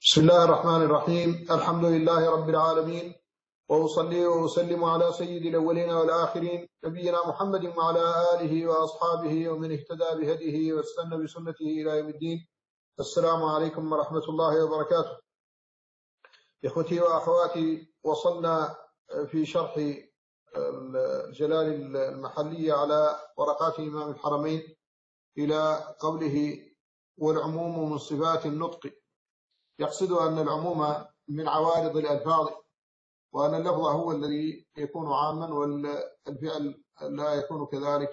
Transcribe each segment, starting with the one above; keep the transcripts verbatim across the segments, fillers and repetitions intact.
بسم الله الرحمن الرحيم. الحمد لله رب العالمين، وأصلي وأسلم على سيد الأولين والآخرين نبينا محمد وعلى آله وأصحابه ومن اهتدى بهديه واستنى بسنته إلى يوم الدين. السلام عليكم ورحمة الله وبركاته. إخوتي وأخواتي، وصلنا في شرح الجلال المحلية على ورقات إمام الحرمين إلى قوله: والعموم من صفات النطق. يقصد أن العموم من عوارض الألفاظ، وأن اللفظ هو الذي يكون عاما والفعل لا يكون كذلك.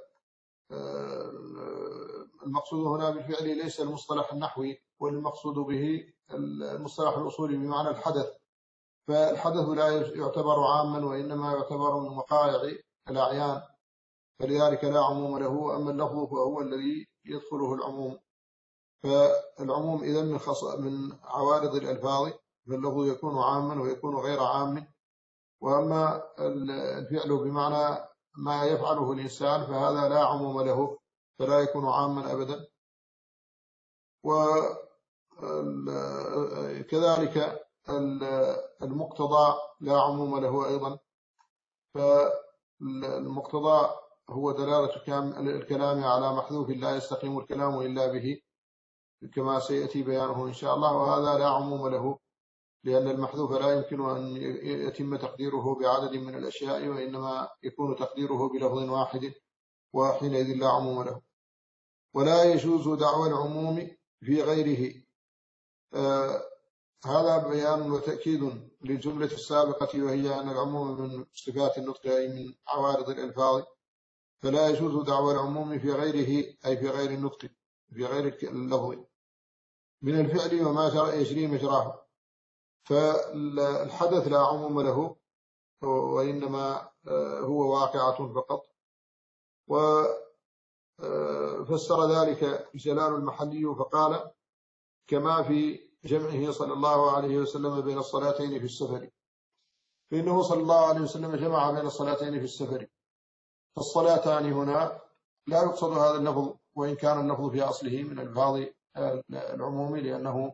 فالمقصود هنا بالفعل ليس المصطلح النحوي، والمقصود به المصطلح الأصولي بمعنى الحدث. فالحدث لا يعتبر عاما، وإنما يعتبر من وقائع الأعيان، فلذلك لا عموم له. أما اللفظ فهو الذي يدخله العموم. فالعموم إذن من, من عوارض الألفاظ، فاللفظ يكون عاما ويكون غير عام. وأما الفعل بمعنى ما يفعله الإنسان فهذا لا عموم له، فلا يكون عاما أبدا. وكذلك المقتضى لا عموم له أيضا. فالمقتضى هو دلالة الكلام على محذوف لا يستقيم الكلام إلا به، كما سيأتي بيانه إن شاء الله. وهذا لا عموم له، لأن المحذوف لا يمكن أن يتم تقديره بعدد من الأشياء، وإنما يكون تقديره بلفظ واحد، وحينئذ لا عموم له. ولا يجوز دعوى العموم في غيره. آه هذا بيان وتأكيد للجملة السابقة، وهي أن العموم من صفات النطق، أي من عوارض الألفاظ. فلا يجوز دعوى العموم في غيره، أي في غير النطق، في غير اللفظ، من الفعل وما يجري مجراه. فالحدث لا عموم له، وإنما هو واقعة فقط. وفسر ذلك جلال المحلي فقال: كما في جمعه صلى الله عليه وسلم بين الصلاتين في السفر. فإنه صلى الله عليه وسلم جمع بين الصلاتين في السفر. فالصلاتان هنا لا يقصد هذا اللفظ، وإن كان اللفظ في أصله من الفاظ العموم، لأنه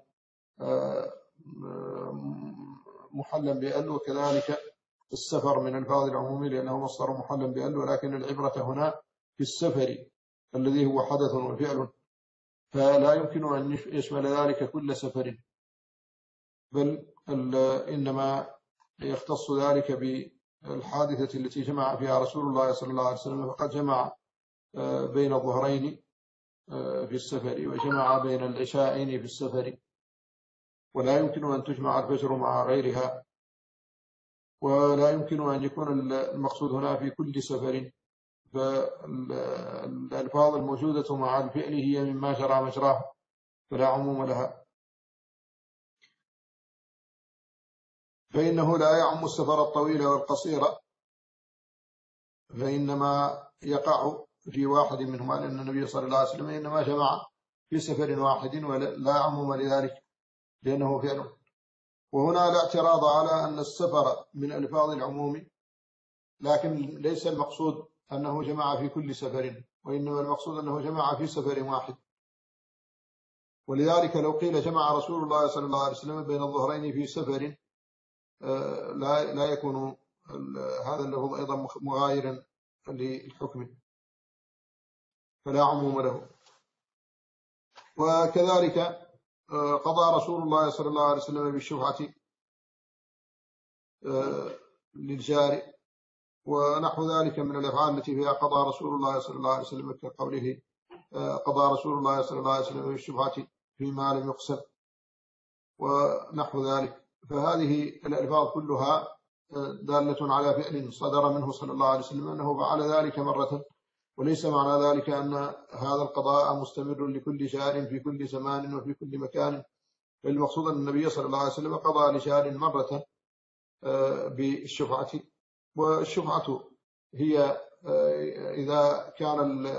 محلا بأل. وكذلك السفر من الفاظ العموم، لأنه مصدر محلا بأل. ولكن العبرة هنا في السفر الذي هو حدث وفعل، فلا يمكن أن يشمل ذلك كل سفر، بل إنما يختص ذلك بالحادثة التي جمع فيها رسول الله صلى الله عليه وسلم. فقد جمع بين الظهرين في السفر، وجمع بين العشاءين في السفر، ولا يمكن أن تجمع الفجر مع غيرها. ولا يمكن أن يكون المقصود هنا في كل سفر. فالألفاظ الموجودة مع الفعل هي مما جرى مجراه، فلا عموم لها. فإنه لا يعم السفر الطويل والقصير، فإنما يقع في واحد منهما، لأن النبي صلى الله عليه وسلم إنما جمع في سفر واحد، ولا عموم لذلك لأنه فعل. وهنا لا اعتراض على أن السفر من ألفاظ العموم، لكن ليس المقصود أنه جمع في كل سفر، وإنما المقصود أنه جمع في سفر واحد. ولذلك لو قيل جمع رسول الله صلى الله عليه وسلم بين الظهرين في سفر، لا لا يكون هذا اللفظ أيضا مغايرا للحكم، فلا عموم له. وكذلك قضى رسول الله صلى الله عليه وسلم بالشفعة للجار، ونحو ذلك من الأفعال التي فيها قضى رسول الله صلى الله عليه وسلم، كقوله: قضى رسول الله صلى الله عليه وسلم بالشفعة فيما لم يقسم، ونحو ذلك. فهذه الألفاظ كلها دالة على فعل صدر منه صلى الله عليه وسلم أنه فعل ذلك مرة، وليس معنى ذلك أن هذا القضاء مستمر لكل جار في كل زمان وفي كل مكان. فالمقصود أن النبي صلى الله عليه وسلم قضى لجار مرة بالشفعة. والشفعة هي إذا كان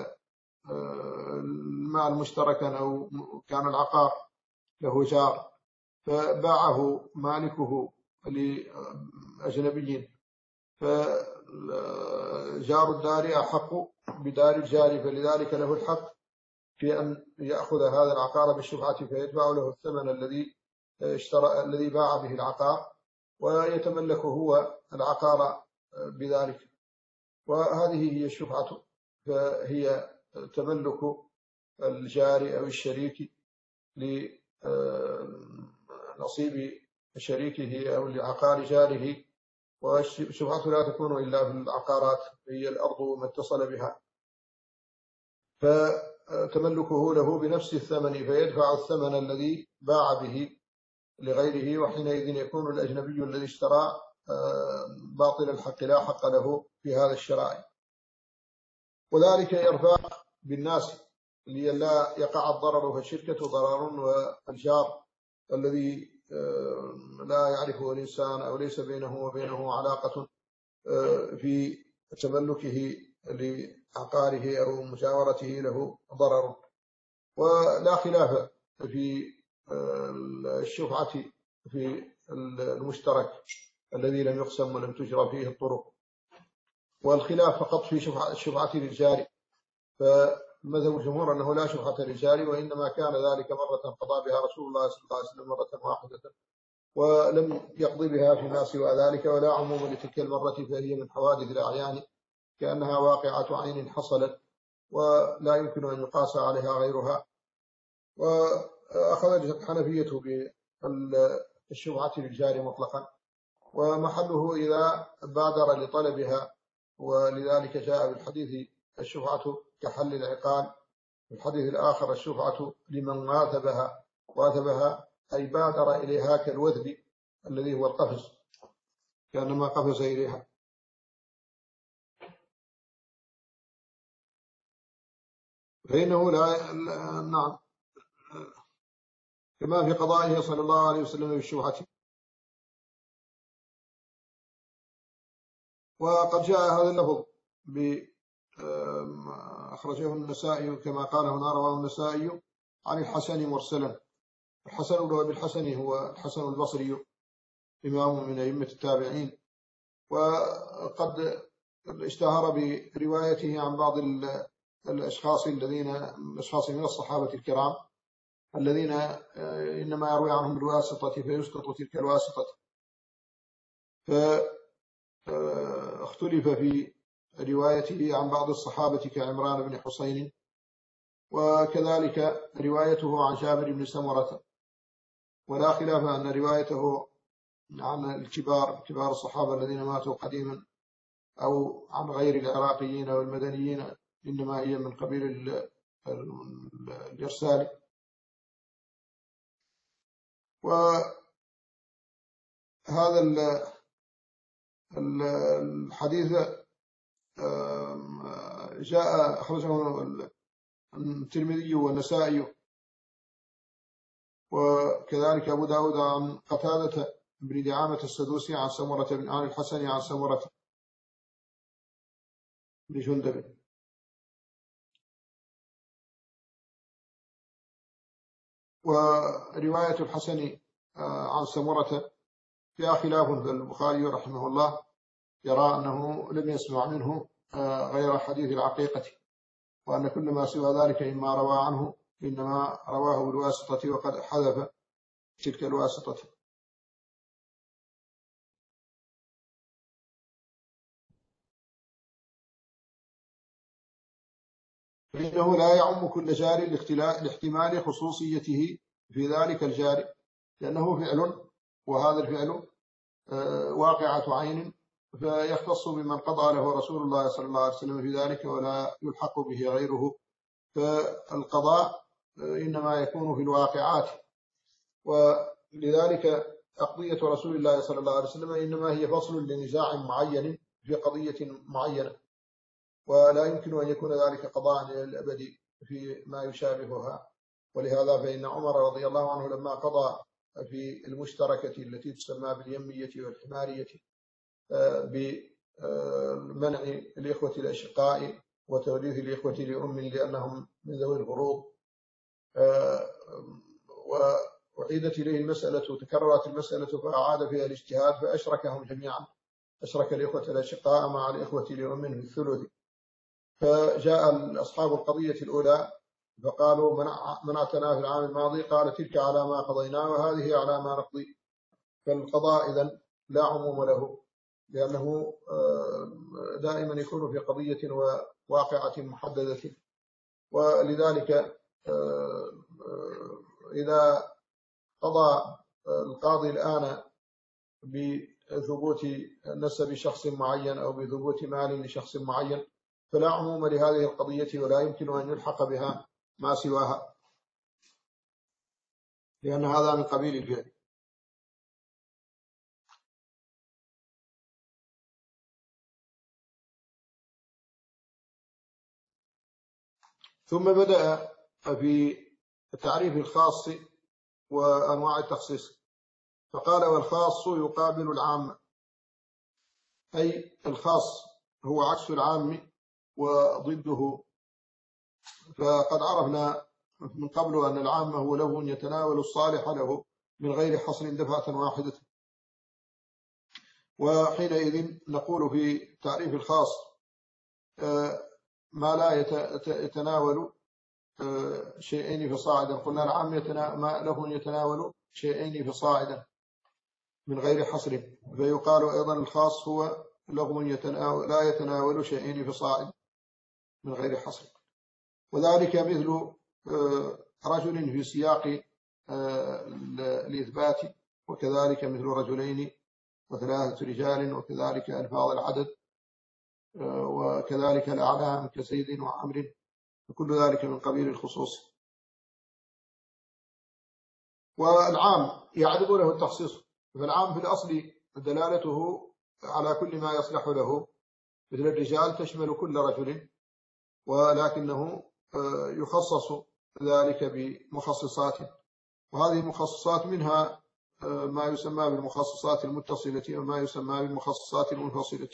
المال مشتركا، أو كان العقار له جار فباعه مالكه لأجنبي، فجار الدار أحق بدار الجار، فلذلك له الحق في أن يأخذ هذا العقار بالشفعة، فيدفع له الثمن الذي اشترى الذي باع به العقار ويتملك هو العقار بذلك. وهذه هي الشفعة، فهي تملك الجار أو الشريك لنصيب شريكه أو لعقار جاره. والشفعة لا تكون إلا في العقارات، هي الأرض وما اتصل بها، فتملكه له بنفس الثمن، فيدفع الثمن الذي باع به لغيره، وحينئذ يكون الأجنبي الذي اشترى باطل الحق لا حق له في هذا الشراء. وذلك يرفع بالناس لئلا يقع الضرر، فالشركة ضرر، والجار الذي لا يعرفه الإنسان أو ليس بينه وبينه علاقة في تملكه لعقاره أو مجاورته له ضرر. ولا خلاف في الشفعة في المشترك الذي لم يقسم ولم تجرى فيه الطرق، والخلاف فقط في الشفعة للجار. فمذهب الجمهور أنه لا شفعة للجار، وإنما كان ذلك مرة قضى بها رسول الله صلى الله عليه وسلم مرة واحدة، ولم يقضي بها فيما سوى ذلك، ولا عموم لتلك المرة، فهي من حوادث الأعيان كأنها واقعة عين حصلت ولا يمكن أن يقاس عليها غيرها. وأخرجت الحنفية بالشفعة للجار مطلقا، ومحله إذا بادر لطلبها، ولذلك جاء بالحديث الشفعة كحل العقال، في الحديث الآخر الشفعة لمن واثبها، واثبها أي بادر إليها كالوثب الذي هو القفز، كأنما قفز إليها. فإنه لا نعم كما في قضائه صلى الله عليه وسلم بالشفعة. وقد جاء هذا اللفظ أخرجه النسائي كما قال هنا، رواه النسائي عن الحسن مرسلا. الحسن بالحسن هو الحسن البصري، إمام من أئمة التابعين، وقد اشتهر بروايته عن بعض الأشخاص الذين أشخاص من الصحابة الكرام الذين إنما يروي عنهم بالواسطة فيسقط تلك الواسطة. فاختلف في روايته عن بعض الصحابة كعمران بن حسين، وكذلك روايته عن جابر بن سمرة. ولا خلاف أن روايته عن الكبار كبار الصحابة الذين ماتوا قديما أو عن غير العراقيين والمدنيين إنما هي من قبيل الإرسال. وهذا الحديث جاء أخرجه الترمذي والنسائي، وكذلك أبو داود عن قتادة بن دعامة السدوسي عن سمرة بن عن الحسن عن سمرة بن جندب. ورواية الحسن عن سمرة فيها خلاف، البخاري رحمه الله يرى أنه لم يسمع منه غير حديث العقيقة، وأن كل ما سوى ذلك إما روى عنه إنما رواه بالواسطة وقد حذف تلك الواسطة. فإنه لا يعم كل جار لاحتمال خصوصيته في ذلك الجار، لأنه فعل، وهذا الفعل واقعة عين، فيختص بمن قضى له رسول الله صلى الله عليه وسلم في ذلك، ولا يلحق به غيره. فالقضاء إنما يكون في الواقعات، ولذلك أقضية رسول الله صلى الله عليه وسلم إنما هي فصل لنزاع معين في قضية معينة، ولا يمكن أن يكون ذلك قضاء للأبد في ما يشابهها. ولهذا فإن عمر رضي الله عنه لما قضى في المشتركة التي تسمى باليمية والحمارية بمنع الإخوة الأشقاء وتوريث الإخوة لأم لأنهم من ذوي الفروض، وأعيدت إليه المسألة وتكررت المسألة فأعاد فيها الاجتهاد فأشركهم جميعا، أشرك الإخوة الأشقاء مع الإخوة لأم في الثلث. فجاء أصحاب القضية الأولى فقالوا منعتنا في العام الماضي، قال تلك على ما قضينا وهذه على ما نقضي. فالقضاء إذن لا عموم له، لأنه دائما يكون في قضية وواقعة محددة. ولذلك إذا قضى القاضي الآن بثبوت نسب شخص معين أو بثبوت مال لشخص معين، فلا عموم لهذه القضية ولا يمكن أن يلحق بها ما سواها، لأن هذا من قبيل الفعل. ثم بدأ في تعريف الخاص وأنواع التخصيص، فقال والخاص يقابل العام، أي الخاص هو عكس العام وضده. فقد عرفنا من قبل أن العام هو له يتناول الصالح له من غير حصر دفعة واحدة. وحينئذ نقول في تعريف الخاص ما لا يتناول شيئين فصاعدا. قلنا العام ما له يتناول شيئين فصاعدا من غير حصر، فيقال أيضا الخاص هو له يتناول لا يتناول شيئين فصاعدا من غير حصر. وذلك مثل رجل في سياق الإثبات، وكذلك مثل رجلين وثلاثة رجال، وكذلك ألفاظ العدد، وكذلك الأعلام كسيد وعمر، وكل ذلك من قبيل الخصوص. والعام يعرض له التخصيص، فالعام في الأصل دلالته على كل ما يصلح له، مثل الرجال تشمل كل رجل، ولكنه يخصص ذلك بمخصصات، وهذه المخصصات منها ما يسمى بالمخصصات المتصلة وما يسمى بالمخصصات المنفصلة.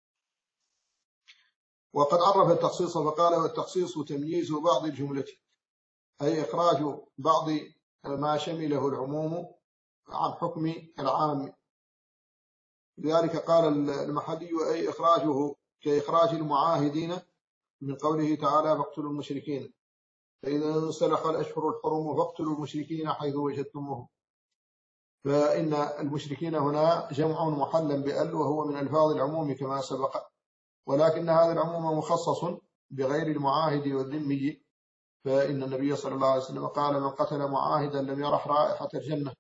وقد عرف التخصيص فقال والتخصيص تمييز بعض الجملة، أي إخراج بعض ما شمله العموم عن حكم العام. لذلك قال المحلي أي إخراجه كإخراج المعاهدين من قوله تعالى فاقتلوا المشركين، فإذا انسلخ الأشهر الحرم فاقتلوا المشركين حيث وجدتموهم. فإن المشركين هنا جمع محلا بأل، وهو من ألفاظ العموم كما سبق، ولكن هذا العموم مخصص بغير المعاهد والذمي. فإن النبي صلى الله عليه وسلم قال من قتل معاهدا لم يرح رائحة الجنة.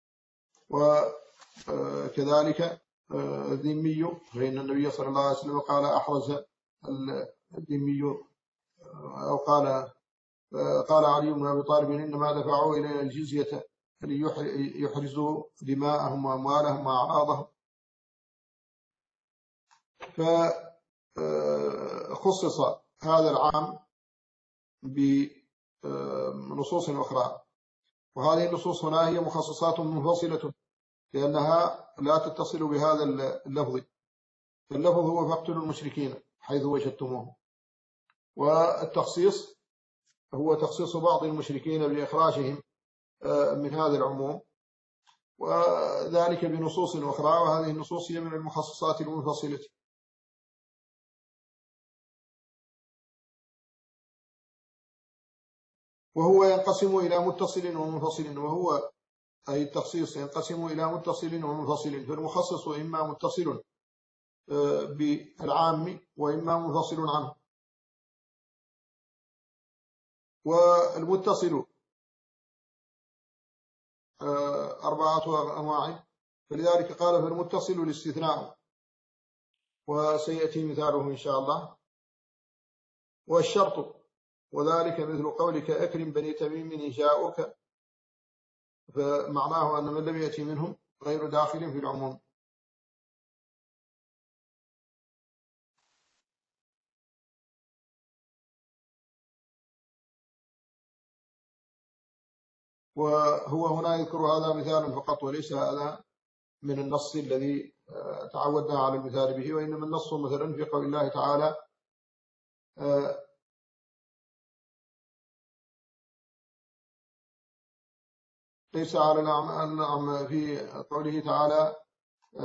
وكذلك الذمي، فإن النبي صلى الله عليه وسلم قال أحرز الذمي، أو قال قال علي بن أبي طالب إنما دفعوا إلى الجزية ليحرزوا دماءهم وأموالهم وأعراضهم. فخصص هذا العام بنصوص أخرى، وهذه النصوص هنا هي مخصصات منفصلة لأنها لا تتصل بهذا اللفظ. فاللفظ هو فاقتلوا المشركين حيث وجدتموهم، والتخصيص هو تخصيص بعض المشركين بإخراجهم من هذا العموم، وذلك بنصوص أخرى، وهذه النصوص هي من المخصصات المنفصلة. وهو ينقسم إلى متصل ومنفصل، وهو أي التخصيص ينقسم إلى متصل ومنفصل، فالمخصص إما متصل بالعام وإما منفصل عنه. والمتصل أربعة أنواع، فلذلك قال فالمتصل الاستثناء، وسيأتي مثاله إن شاء الله. والشرط، وذلك مثل قولك أكرم بني تميم إن جاءوك، فمعناه أن من لم يأتي منهم غير داخل في العموم. وهو هنا يذكر هذا مثال فقط، وليس هذا من النص الذي تعودنا على المثال به، وإنما النص مثلا في قول الله تعالى ليس على الأعمى، في قوله تعالى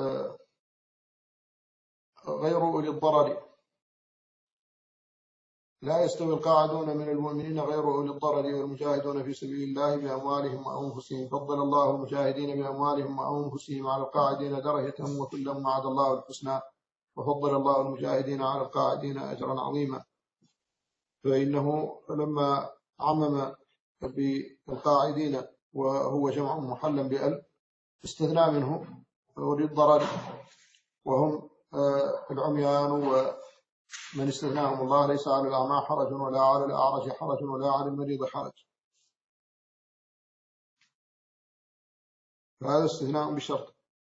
غير أولي الضرر، لا يستوي القاعدون من المؤمنين غير أولي الضرر والمجاهدون في سبيل الله بأموالهم وأنفسهم فضل الله المجاهدين بأموالهم وأنفسهم على القاعدين درجة وكلا وعد الله الحسنى وفضل الله المجاهدين على القاعدين أجرا عظيما. فإنه لما عمم بالقاعدين وهو جمع محلا بأل استثنى منه أولي الضرر وهم العميان ومن استثناهم الله ليس على الأعمى حرج ولا على الأعرج حرج ولا على المريض حرج. فهذا استثناء بشرط.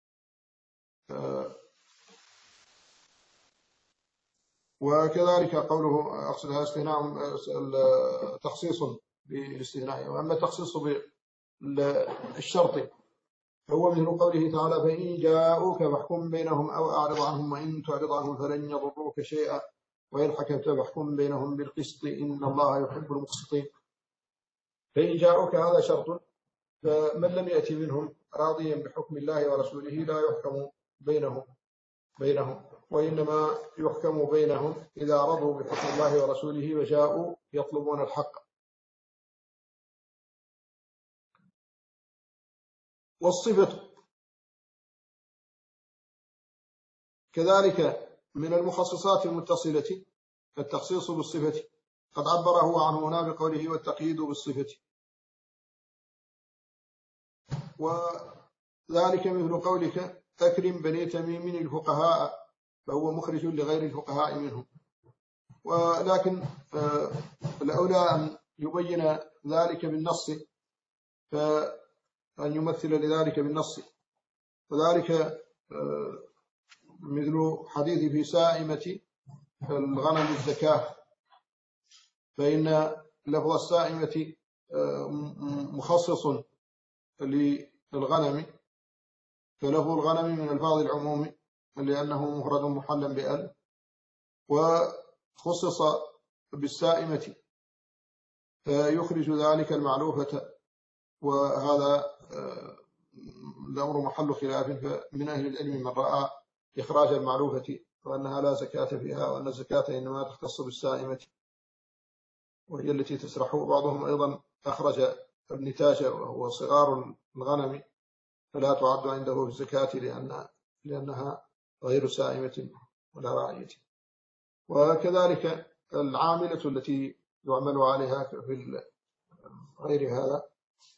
وكذلك قوله أقصد هذا استثناء تخصيص بالاستثناء. وأما التخصيص بالشرط هو مثل قوله تعالى فإن جاءوك فاحكم بينهم أو أعرض عنهم وإن تعرض عنهم فلن يضروك شيئا وإن حكمت فاحكم بينهم بالقسط إن الله يحب المقسطين. فإن جاءوك هذا شرط، فمن لم يأتي منهم راضيا بحكم الله ورسوله لا يحكم بينهم بينهم وإنما يحكم بينهم إذا رضوا بحكم الله ورسوله وجاءوا يطلبون الحق. والصفة كذلك من المخصصات المتصلة التخصيص بالصفة، قد عبره عنه هنا بقوله والتقييد بالصفة. وذلك مثل قولك أكرم بني تميم الفقهاء فهو مخرج لغير الفقهاء منهم. ولكن الأولى أن يبين ذلك بالنص، فأن يمثل لذلك بالنص. وذلك مثل حديث في سائمة الغنم الزكاة، فإن لفظ السائمة مخصص للغنم، فلفظ الغنم من ألفاظ العموم لأنه مفرد محلا بأل، وخصص بالسائمة فيخرج ذلك المعلوفة. وهذا الأمر محل خلاف، فمن أهل العلم من رأى إخراج المعلوفة وأنها لا زكاة فيها، وأن الزكاة إنما تختص بالسائمة وهي التي تسرح. بعضهم أيضا أخرج النتاج وهو صغار الغنم فلا تعد عنده في الزكاة لأن لأنها غير سائمة ولا راعية. وكذلك العاملة التي يعمل عليها في غير هذا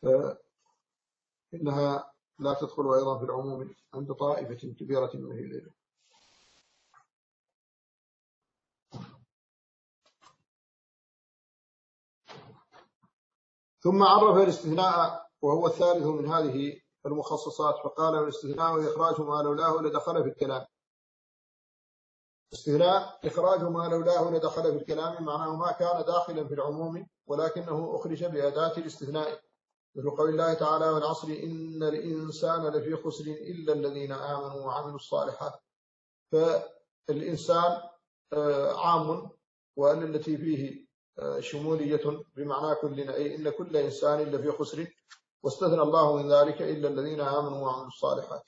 فإنها لا تدخل أيضا في العموم عند طائفة كبيرة من أهل العلم. ثم عرف الاستثناء وهو الثالث من هذه المخصصات، فقال والاستثناء إخراج ما لولاه لدخل في الكلام. استثناء إخراج ما لولاه لدخل في الكلام، معناه ما كان داخلا في العموم ولكنه أخرج بأداة الاستثناء، مثل قول الله تعالى والعصر إن الإنسان لفي خسر إلا الذين آمنوا وعملوا الصالحات. فالإنسان عام، وأن التي فيه شمولية بمعنى كلنا، أي إن كل إنسان لفي خسر، واستثنى الله من ذلك إلا الذين آمنوا وعملوا الصالحات.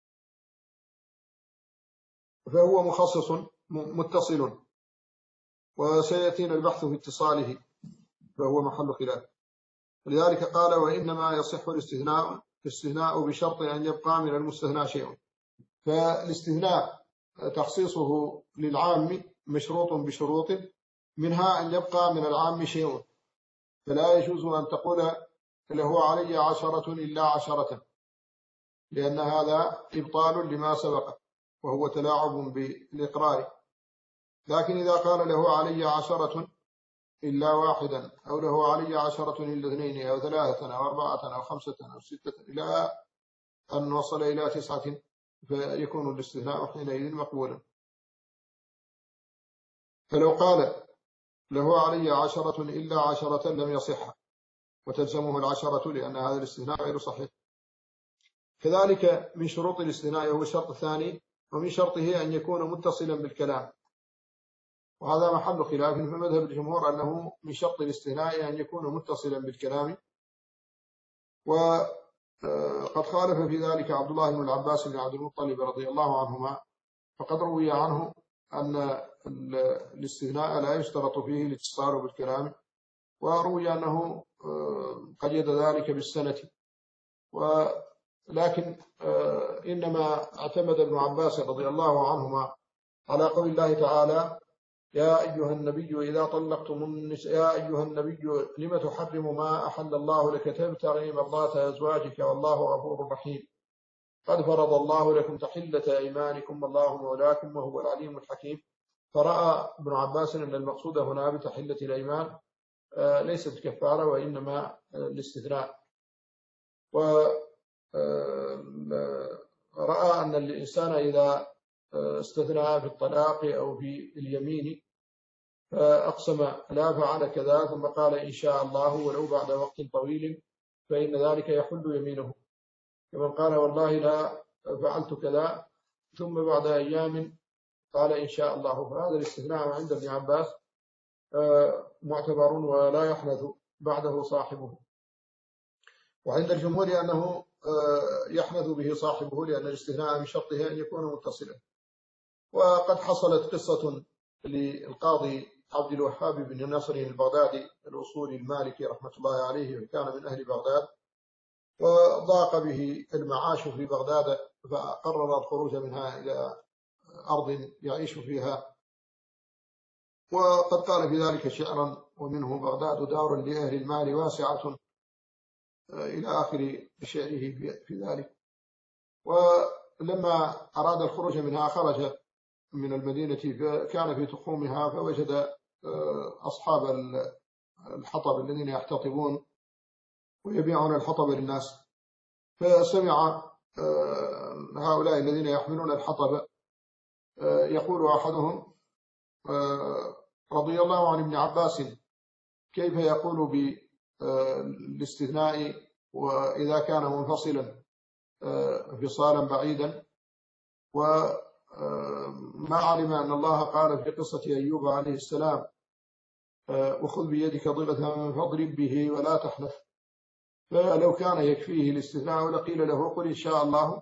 فهو مخصص متصل، وسيأتينا البحث في اتصاله، فهو محل خلاف. ولذلك قال وإنما يصح الاستثناء الاستثناء بشرط أن يبقى من المستثنى شيء. فالاستثناء تخصيصه للعام مشروط بشروط، منها أن يبقى من العام شيء، فلا يجوز أن تقول له علي عشرة إلا عشرة، لأن هذا إبطال لما سبق وهو تلاعب بالإقرار. لكن إذا قال له علي عشرة إلا واحدا، أو له علي عشرة إلا اثنين أو ثلاثة أو أربعة أو خمسة أو ستة إلى أن وصل إلى تسعة، فيكون الاستثناء حينئذ مقبولا. فلو قال له علي عشرة إلا عشرة لم يصح، وتلزمه العشرة، لأن هذا الاستثناء غير صحيح. كذلك من شروط الاستثناء هو الشرط الثاني، ومن شرطه أن يكون متصلا بالكلام، وهذا محل خلاف. في مذهب الجمهور أنه من شرط الاستثناء أن يكون متصلا بالكلام، وقد خالف في ذلك عبد الله بن العباس بن عبد المطلب رضي الله عنهما، فقد روي عنه أن الاستثناء لا يشترط فيه الاتصال بالكلام، وروي أنه قيد ذلك بالسنة، ولكن إنما اعتمد ابن عباس رضي الله عنهما على قول الله تعالى: يا أيها النبي إذا طلقتم النساء يا أيها النبي لم تحرم ما أحل الله لك تبتغي مرضات أزواجك والله غفور رحيم، قد فرض الله لكم تحلة أيمانكم والله مولاكم وهو العليم الحكيم. فرأى ابن عباس أن المقصود هنا بتحلة الأيمان ليست كفارة وإنما الاستثناء، ورأى أن الإنسان إذا استثنى في الطلاق أو في اليمين فأقسم لا فعل كذا ثم قال إن شاء الله ولو بعد وقت طويل فإن ذلك يحل يمينه، كمن قال والله لا فعلت كذا ثم بعد أيام قال إن شاء الله، فهذا الاستثناء عند ابن عباس معتبر ولا يحنث بعده صاحبه. وعند الجمهور أنه يحنث به صاحبه لأن الاستثناء من شرطه أن يكون متصلا. وقد حصلت قصة للقاضي عبد الوهاب بن نصر البغدادي الأصولي المالكي رحمة الله عليه، وكان من أهل بغداد، وضاق به المعاش في بغداد فقرر الخروج منها إلى أرض يعيش فيها، وقد قال في ذلك شعرا: ومنه بغداد دار لأهل المال واسعة، إلى آخر شعره في ذلك. ولما أراد الخروج منها خرج من المدينة، فكان في تخومها فوجد أصحاب الحطب الذين يحتطبون ويبيعون الحطب للناس، فسمع هؤلاء الذين يحملون الحطب يقول أحدهم: رضي الله عن ابن عباس كيف يقول بالاستثناء وإذا كان منفصلا انفصالا بعيدا، وما علم أن الله قال في قصة أيوب عليه السلام: وخذ بيدك ضغة فاضرب به ولا تحنث. فلو كان يكفيه الاستثناء لقيل له قل إن شاء الله،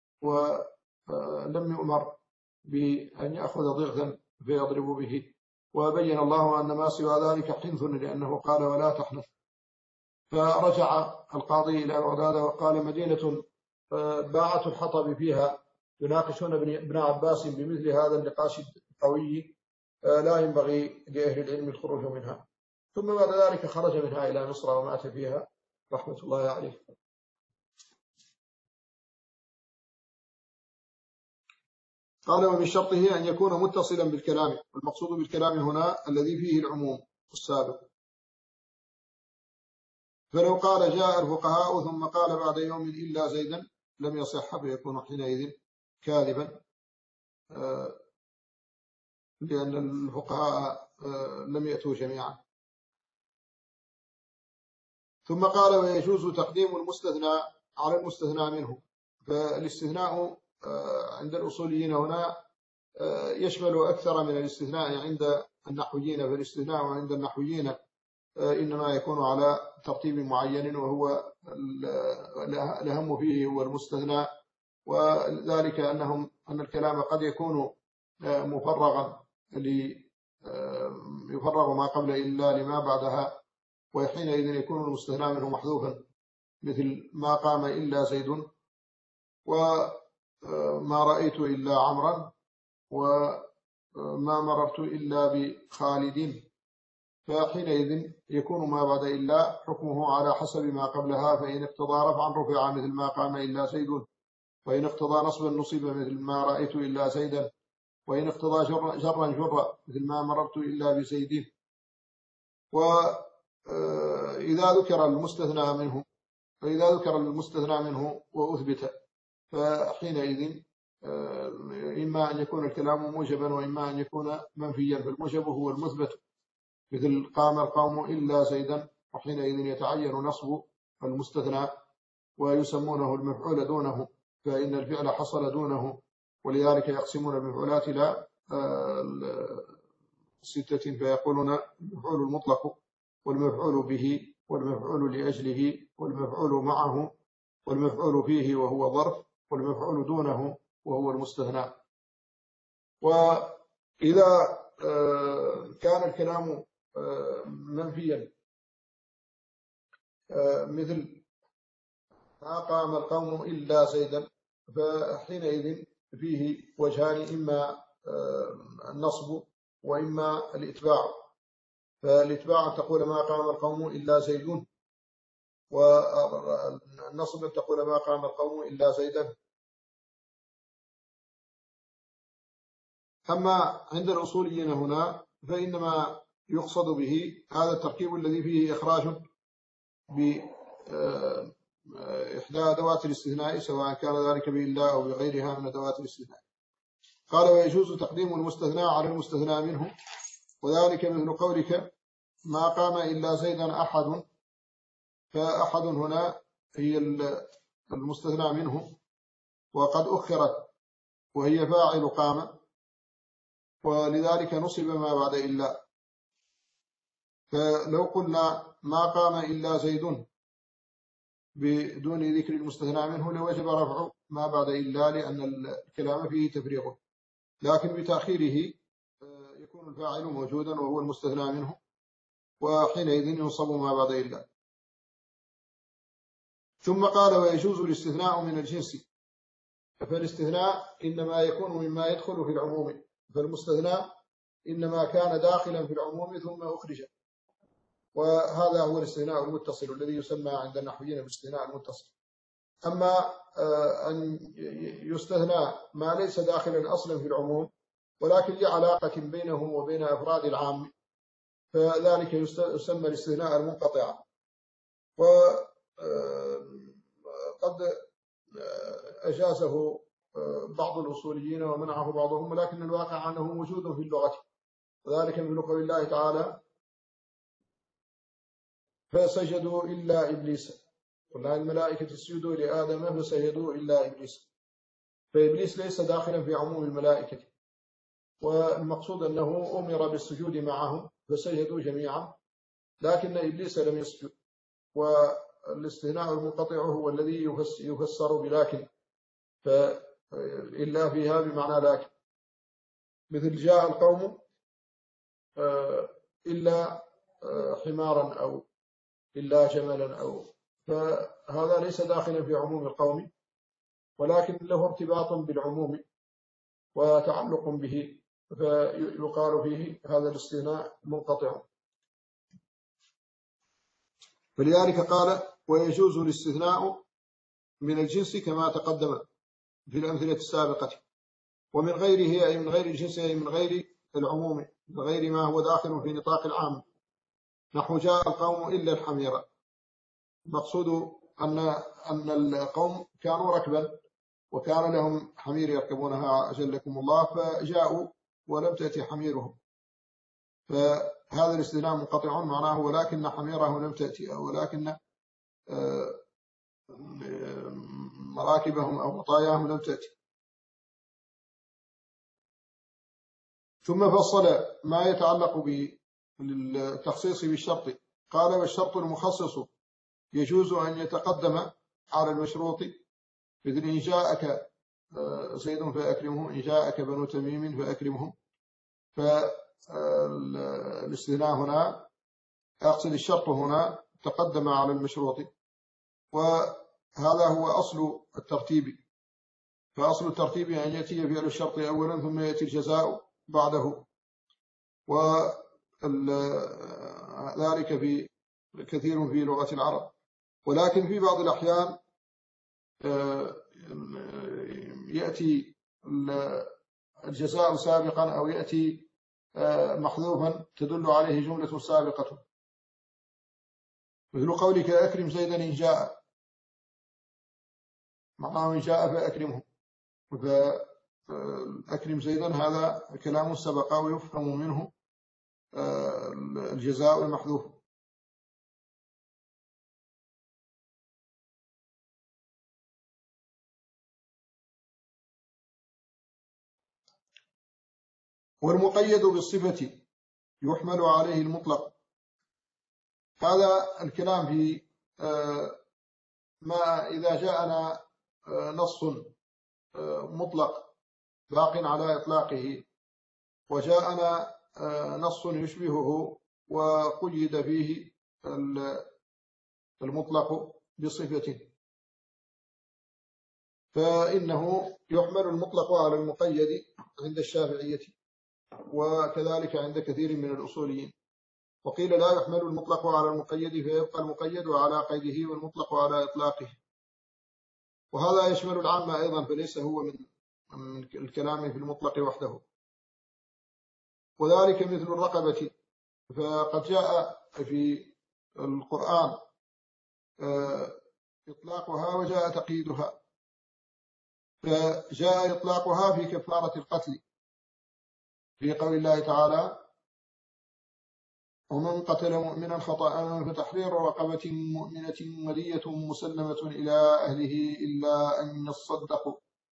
ولم يؤمر بأن يأخذ ضغثا فيضرب به. وبين الله أن ما سوى ذلك حنث لأنه قال ولا تحنث. فرجع القاضي إلى بغداد وقال: مدينة باعة الحطب فيها يناقشون ابن عباس بمثل هذا النقاش القوي، لا ينبغي لأهل العلم الخروج منها. ثم بعد ذلك خرج منها إلى مصر ومات فيها رحمة الله عليه. قال: ومن شرطه أن يكون متصلا بالكلام، والمقصود بالكلام هنا الذي فيه العموم السابق. فلو قال جاء الفقهاء ثم قال بعد يوم إلا زيدا لم يصح، فيكون حينئذ كاذبا، لأن الفقهاء لم يأتوا جميعا. ثم قال: ويجوز تقديم المستثنى على المستثنى منه. فالاستثناء عند الأصوليين هنا يشمل أكثر من الاستثناء عند النحويين، فالاستثناء عند النحويين إنما يكون على ترتيب معين، وهو الأهم فيه هو المستثنى، وذلك أنهم أن الكلام قد يكون مفرغا يفرغ ما قبل إلا لما بعدها، وحينئذ يكون المستثنى منه محذوفا، مثل ما قام إلا زيد، وما رأيت إلا عمرا، وما مررت إلا بخالد. فحينئذ يكون ما بعد إلا حكمه على حسب ما قبلها، فإن اقتضى رفعا رفع مثل ما قام إلا زيد، وإن اقتضى نصبا نصب مثل ما رأيت إلا زيدا، وإن اقتضى جرا جرا مثل ما مررت إلا بزيد. وإذا ذكر المستثنى منه فإذا ذكر المستثنى منه وأثبت، فحينئذ إما أن يكون الكلام موجبا وإما أن يكون منفيا. فالموجب هو المثبت، مثل قام القوم إلا زيدا، وحينئذ يتعين نصب المستثنى، ويسمونه المفعول دونه، فإن الفعل حصل دونه، ولذلك يقسمون المفعولات إلى ستة، فيقولون المفعول المطلق، والمفعول به، والمفعول لأجله، والمفعول معه، والمفعول فيه وهو ظرف، والمفعول دونه وهو المستثنى. إذا كان الكلام منفيا مثل ما قام القوم إلا زيدا، فحينئذ فيه وجهان، إما النصب وإما الإتباع. فالإتباع أن تقول ما قام القوم إلا زيد، والنصب أن تقول ما قام القوم إلا زيدا. أما عند الأصوليين هنا فإنما يقصد به هذا التركيب الذي فيه إخراج بإحدى أدوات الاستثناء، سواء كان ذلك بإلا أو بغيرها من أدوات الاستثناء. قال ويجوز تقديم المستثنى على المستثنى منه، وذلك مثل قولك ما قام إلا زيدا أحد، فأحد هنا هي المستثنى منه وقد أخرت وهي فاعل قام، ولذلك نصب ما بعد إلا. فلو قلنا ما قام إلا زيد بدون ذكر المستثنى منه لوجب رفع ما بعد إلا، لأن الكلام فيه تفريغ، لكن بتأخيره يكون الفاعل موجودا وهو المستثنى منه، وحينئذ ينصب ما بعد إلا. ثم قال ويجوز الاستثناء من الجنس، فالاستثناء إنما يكون مما يدخل في العموم، فالمستثنى إنما كان داخلا في العموم ثم أخرج، وهذا هو الاستثناء المتصل الذي يسمى عند النحويين بالاستثناء المتصل. أما أن يستثنى ما ليس داخلا أصلا في العموم ولكن لعلاقة بينه وبين أفراد العام، فذلك يسمى الاستثناء المنقطع. وقد أجازه بعض الأصوليين ومنعه بعضهم، ولكن الواقع أنه موجود في اللغة، وذلك من قول الله تعالى فسجدوا إلا إبليس، قلنا الملائكة اسجدوا لآدم فسجدوا إلا إبليس، فإبليس ليس داخلا في عموم الملائكة، والمقصود أنه أمر بالسجود معهم فسجدوا جميعا، لكن إبليس لم يسجد. والاستثناء المنقطع هو الذي يفسر بلكن، فإلا فيها بمعنى لكن، مثل جاء القوم إلا حمارا أو إلا جملا، أو فهذا ليس داخلا في عموم القوم، ولكن له ارتباط بالعموم وتعلق به، فيقال فيه هذا الاستثناء منقطع. فلذلك قال ويجوز الاستثناء من الجنس كما تقدم في الأمثلة السابقة، ومن غيره أي من غير الجنس أي من غير العموم، من غير ما هو داخل في نطاق العام، نحو جاء القوم إلا الحميرة. مقصود أن أن القوم كانوا ركبا وكان لهم حمير يركبونها أجلكم الله، فجاءوا ولم تأتي حميرهم، فهذا الاستثناء منقطع معناه ولكن حميره لم تأتي، أو ولكن مراكبهم أو بطاياهم لم تأتي. ثم فصل ما يتعلق بالتخصيص بالشرط، قال والشرط المخصص يجوز أن يتقدم على المشروط، مثل إن جاءك زيد فأكرمه، إن جاءك بنو تميم فأكرمهم. فالاستثناء هنا أقصد الشرط هنا تقدم على المشروط، وهذا هو أصل الترتيب. فأصل الترتيب أن يأتي فعل الشرط أولا ثم يأتي الجزاء بعده، وذلك في كثير في لغة العرب. ولكن في بعض الأحيان يأتي الجزاء سابقا أو يأتي محذوفا تدل عليه جملة سابقة، مثل قولك أكرم زيدا إن جاء، معناه إن جاء فأكرمه، فأكرم زيدا هذا كلام سبق ويفهم منه الجزاء المحذوف. والمقيد بالصفة يحمل عليه المطلق، هذا الكلام في ما إذا جاءنا نص مطلق باق على إطلاقه وجاءنا نص يشبهه وقيد فيه المطلق بصفة، فإنه يحمل المطلق على المقيد عند الشافعية وكذلك عند كثير من الأصوليين. وقيل لا يحمل المطلق على المقيد فيبقى المقيد على قيده والمطلق على إطلاقه، وهذا يشمل العام أيضا، فليس هو من من الكلام في المطلق وحده. وذلك مثل الرقبة، فقد جاء في القرآن إطلاقها وجاء تقييدها، فجاء إطلاقها في كفارة القتل في قول الله تعالى: ومن قتل مؤمنا خطأ فتحرير رقبة مؤمنة ودية مسلمة إلى أهله إلا أن يصدقوا،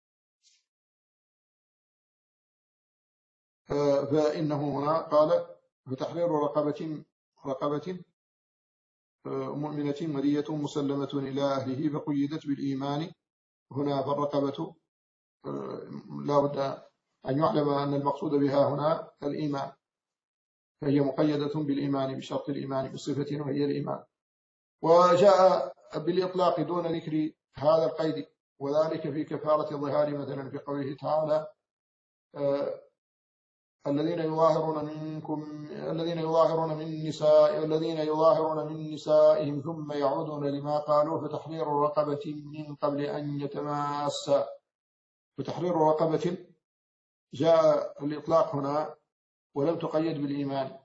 فإنه هنا قال فتحرير رقبة رقبة مؤمنة ودية مسلمة إلى أهله، فقيدت بالإيمان هنا. فالرقبة لا بد أن يعلم أن المقصود بها هنا الإيمان، فهي مقيدة بالإيمان بشرط الإيمان بصفة وهي الإيمان. وجاء بالإطلاق دون ذكر هذا القيد، وذلك في كفارة الظهار مثلا في قوله تعالى: آه الذين يظاهرون منكم الذين يظاهرون من نساء والذين يظاهرون من نسائهم ثم يعودون لما قالوا فتحرير رقبة من قبل أن يتماسا. فتحرير رقبة جاء الإطلاق هنا ولم تقيد بالإيمان،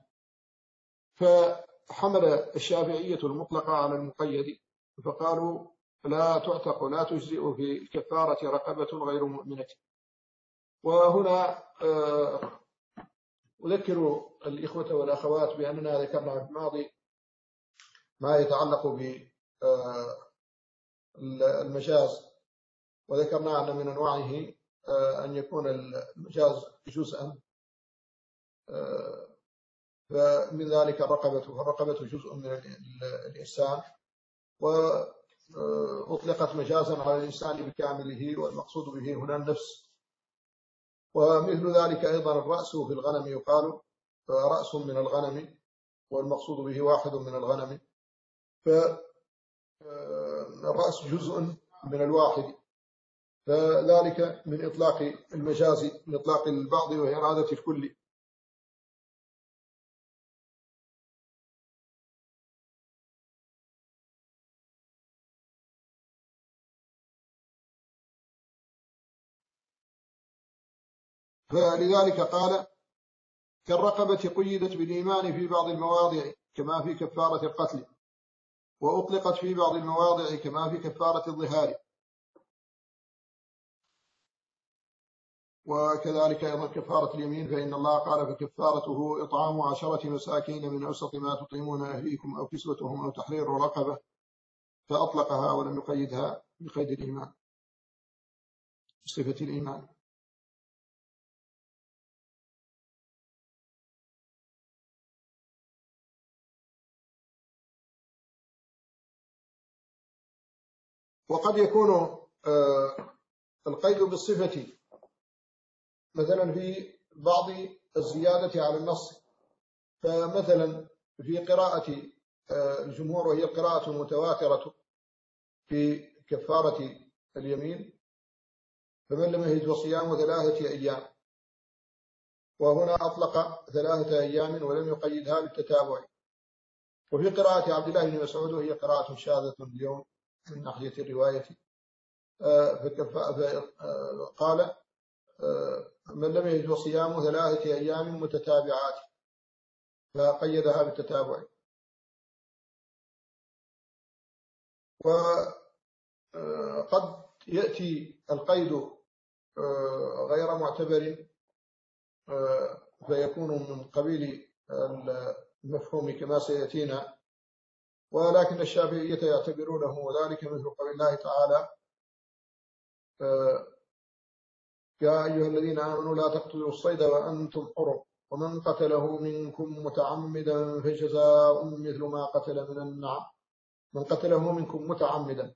فحمل الشافعية المطلقة على المقيد، فقالوا لا تعتق لا تجزئ في الكفارة رقبة غير مؤمنة. وهنا أذكر الإخوة والأخوات بأننا ذكرنا في الماضي ما يتعلق بالمجاز، وذكرنا أن من أنواعه أن يكون المجاز جزءا، فمن ذلك الرقبة، فالرقبة جزء من الإنسان، وأطلقت مجازا على الإنسان بكامله، والمقصود به هنا النفس. ومثل ذلك أيضا الرأس في الغنم، يقال رأس من الغنم، والمقصود به واحد من الغنم، فالرأس جزء من الواحد، فذلك من إطلاق المجاز، من إطلاق البعض وإرادة الكل. فلذلك قال: كالرقبة قيدت بالإيمان في بعض المواضع كما في كفارة القتل، وأطلقت في بعض المواضع كما في كفارة الظهار. وكذلك أيضا كفارة اليمين، فإن الله قال: فكفارته إطعام عشرة مساكين من أوسط ما تطعمون أهليكم أو كسوتهم أو تحرير رقبة، فأطلقها ولم يقيدها بقيد الإيمان، بصفة الإيمان. وقد يكون القيد بالصفة مثلا في بعض الزيادة على النص، فمثلا في قراءة الجمهور وهي القراءة المتواترة في كفارة اليمين: فمن لم يجد فصيام ثلاثة أيام، وهنا أطلق ثلاثة أيام ولم يقيدها بالتتابع. وفي قراءة عبد الله بن مسعود وهي قراءة شاذة اليوم من ناحية الرواية، فقال: من لم يجد فصيام ثلاثة أيام متتابعات، فقيدها بالتتابع. وقد يأتي القيد غير معتبر فيكون من قبيل المفهوم كما سيأتينا، ولكن الشافعية يعتبرونه، وذلك مثل قول الله تعالى: يا أيها الذين آمنوا لا تقتلوا الصيد وأنتم حرم ومن قتله منكم متعمدا فجزاء مثل ما قتل من النعم من قتله منكم متعمدا.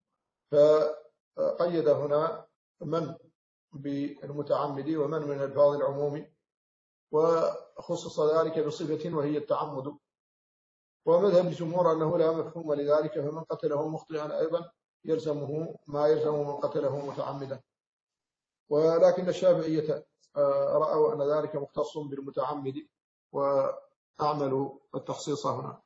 فقيد هنا من بالمتعمد ومن من الفاظ العموم، وخصص ذلك بصفة وهي التعمد. ومذهب الجمهور أنه لا مفهوم لذلك، فمن قتله مخطئا أيضا يلزمه ما يلزم من قتله متعمدا. ولكن الشافعية رأوا أن ذلك مختص بالمتعمد وأعملوا التخصيص هنا.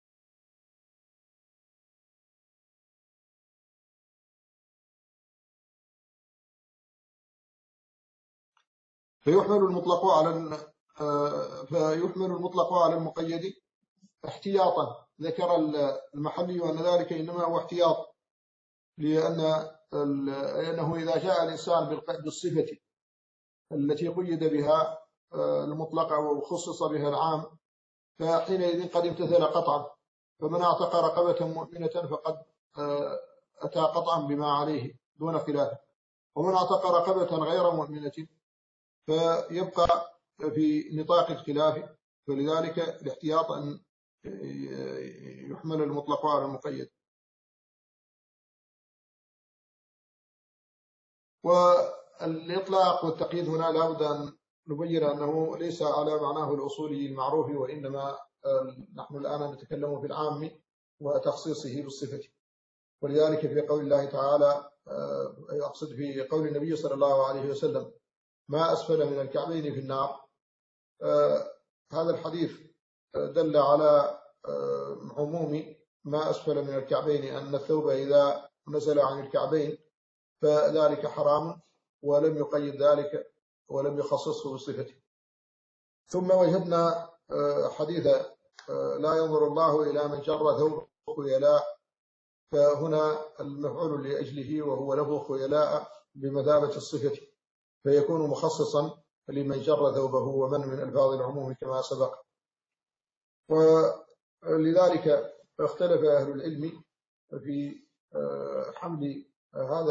فيحمل المطلق على فيحمل المطلق على المقيد احتياطا. ذكر المحلي أن ذلك إنما هو احتياط، لأن لأنه إذا جاء الإنسان بالصفة التي قيد بها المطلق أو خصص بها العام، فحينئذ قد امتثل قطعا. فمن اعتق رقبة مؤمنة فقد أتى قطعا بما عليه دون خلاف، ومن اعتق رقبة غير مؤمنة فيبقى في نطاق الخلاف. فلذلك الاحتياط أن يحمل المطلق على المقيد. والإطلاق والتقييد هنا لا بد أن نبين أنه ليس على معناه الأصولي المعروف، وإنما نحن الآن نتكلم في العام وتخصيصه بالصفة. ولذلك في قول الله تعالى، أقصد في قول النبي صلى الله عليه وسلم: ما أسفل من الكعبين في النار. هذا الحديث دل على عموم ما أسفل من الكعبين، أن الثوب إذا نزل عن الكعبين فذلك حرام، ولم يقيد ذلك ولم يخصصه بصفته. ثم وجدنا حديث لا ينظر الله إلى من جر ثوبه خيلاء، فهنا المفعول لأجله وهو له خيلاء بمثابة الصفة، فيكون مخصصا لمن جر ثوبه ومن من ألفاظ العموم كما سبق. ولذلك اختلف أهل العلم في حمل هذا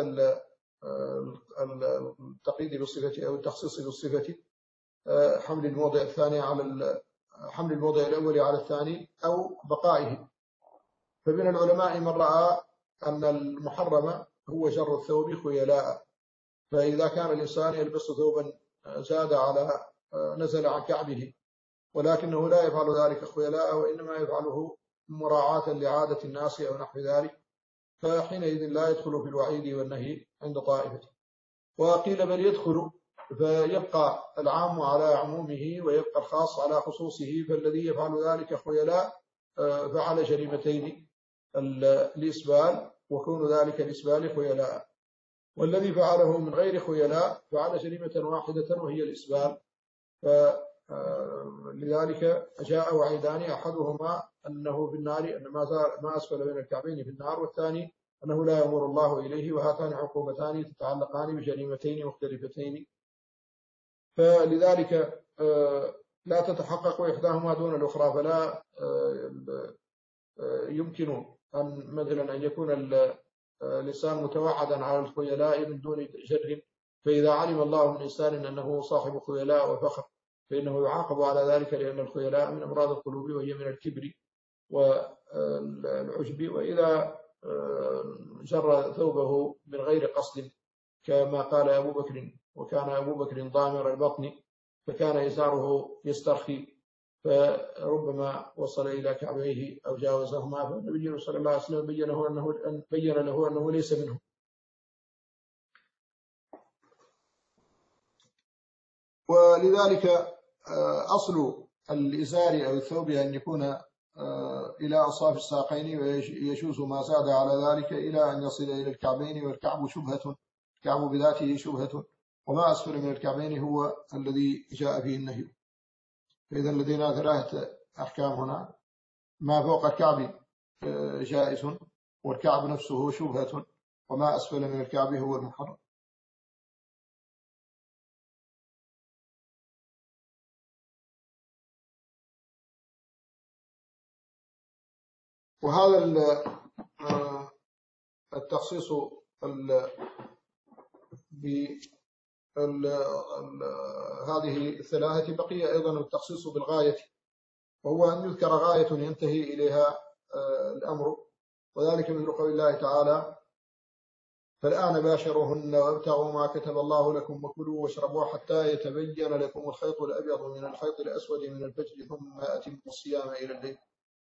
التقييد بالصفة أو التخصيص بالصفة، حمل الموضع الثاني على حمل الموضع الأول على الثاني أو بقائه. فمن العلماء من رأى أن المحرم هو جر الثوب خيلاء، فإذا كان الإنسان يلبس ثوبا زاد على نزل عن كعبه ولكنه لا يفعل ذلك خيلاء وإنما يفعله مراعاة لعادة الناس أو نحو ذلك، فحينئذ لا يدخل في الوعيد والنهي عند طائفته. وقيل بل يدخل، فيبقى العام على عمومه ويبقى الخاص على خصوصه. فالذي يفعل ذلك خيلاء فعل جريمتين: الإسبال وكون ذلك الإسبال خيلاء، والذي فعله من غير خيلاء فعل جريمة واحدة وهي الإسبال. فلذلك جاء وعيدان: أحدهما أنه في النار، أن ما أسفل من الكعبين في النار، والثاني أنه لا يأمر الله إليه. وهاتان عقوبتان تتعلقان بجريمتين مختلفتين، فلذلك لا تتحقق إحداهما دون الأخرى. فلا يمكن أن مثلا أن يكون الإنسان متوعدا على الخيلاء من دون جر، فإذا علم الله من إنسان أنه صاحب خيلاء وفخر فإنه يعاقب على ذلك، لأن الخيلاء من أمراض القلوب وهي من الكبر والعجب. وإذا جر ثوبه من غير قصد كما قال أبو بكر، وكان أبو بكر ضامر البطن فكان إزاره يسترخي فربما وصل إلى كعبيه أو جاوزهما، فالنبي صلى الله عليه وسلم بين له أنه بين له أنه ليس منه. ولذلك أصل الإزار أو الثوب أن يكون إلى أصاف الساقين، ويجوز ما زاد على ذلك إلى أن يصل إلى الكعبين، والكعب شبهة، الكعب بذاته شبهة، وما أسفل من الكعبين هو الذي جاء فيه النهي. فإذا لدينا ثلاثة أحكام هنا: ما فوق الكعب جائز، والكعب نفسه شبهة، وما أسفل من الكعب هو المحرم. وهذا التخصيص بهذه الثلاثة. بقي أيضا التخصيص بالغاية، وهو أن يذكر غاية ينتهي إليها الأمر، وذلك مثل قول الله تعالى: فالآن باشروهن وابتغوا ما كتب الله لكم وكلوا واشربوا حتى يتبين لكم الخيط الأبيض من الخيط الأسود من الفجر ثم أتموا الصيام إلى الليل.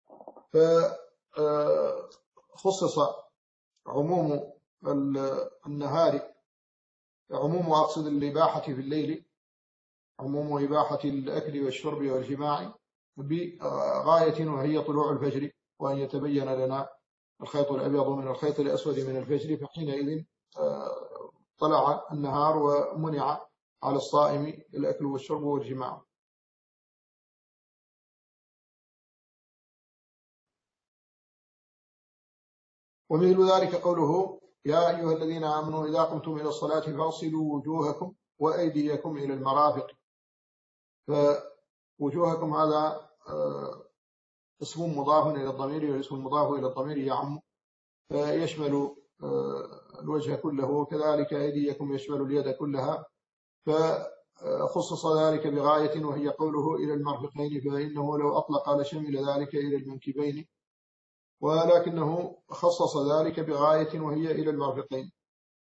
فخصص عموم النهار، عموم أقصد الإباحة في الليل، عموم إباحة الأكل والشرب والجماع بغاية وهي طلوع الفجر، وأن يتبين لنا الخيط الأبيض من الخيط الأسود من الفجر، فحينئذ طلع النهار ومنع على الصائم الأكل والشرب والجماع. ومثل ذلك قوله يا أيها الذين آمنوا إذا قمتم إلى الصلاة فاغسلوا وجوهكم وأيديكم إلى المرافق. فوجوهكم هذا اسم مضاف إلى الضمير، والاسم المضاف إلى الضمير يعم فيشمل الوجه كله، وكذلك أيديكم يشمل اليد كلها، فخصص ذلك بغاية وهي قوله إلى المرفقين، فإنه لو أطلق لشمل ذلك إلى المنكبين، ولكنه خصص ذلك بغاية وهي إلى المرفقين.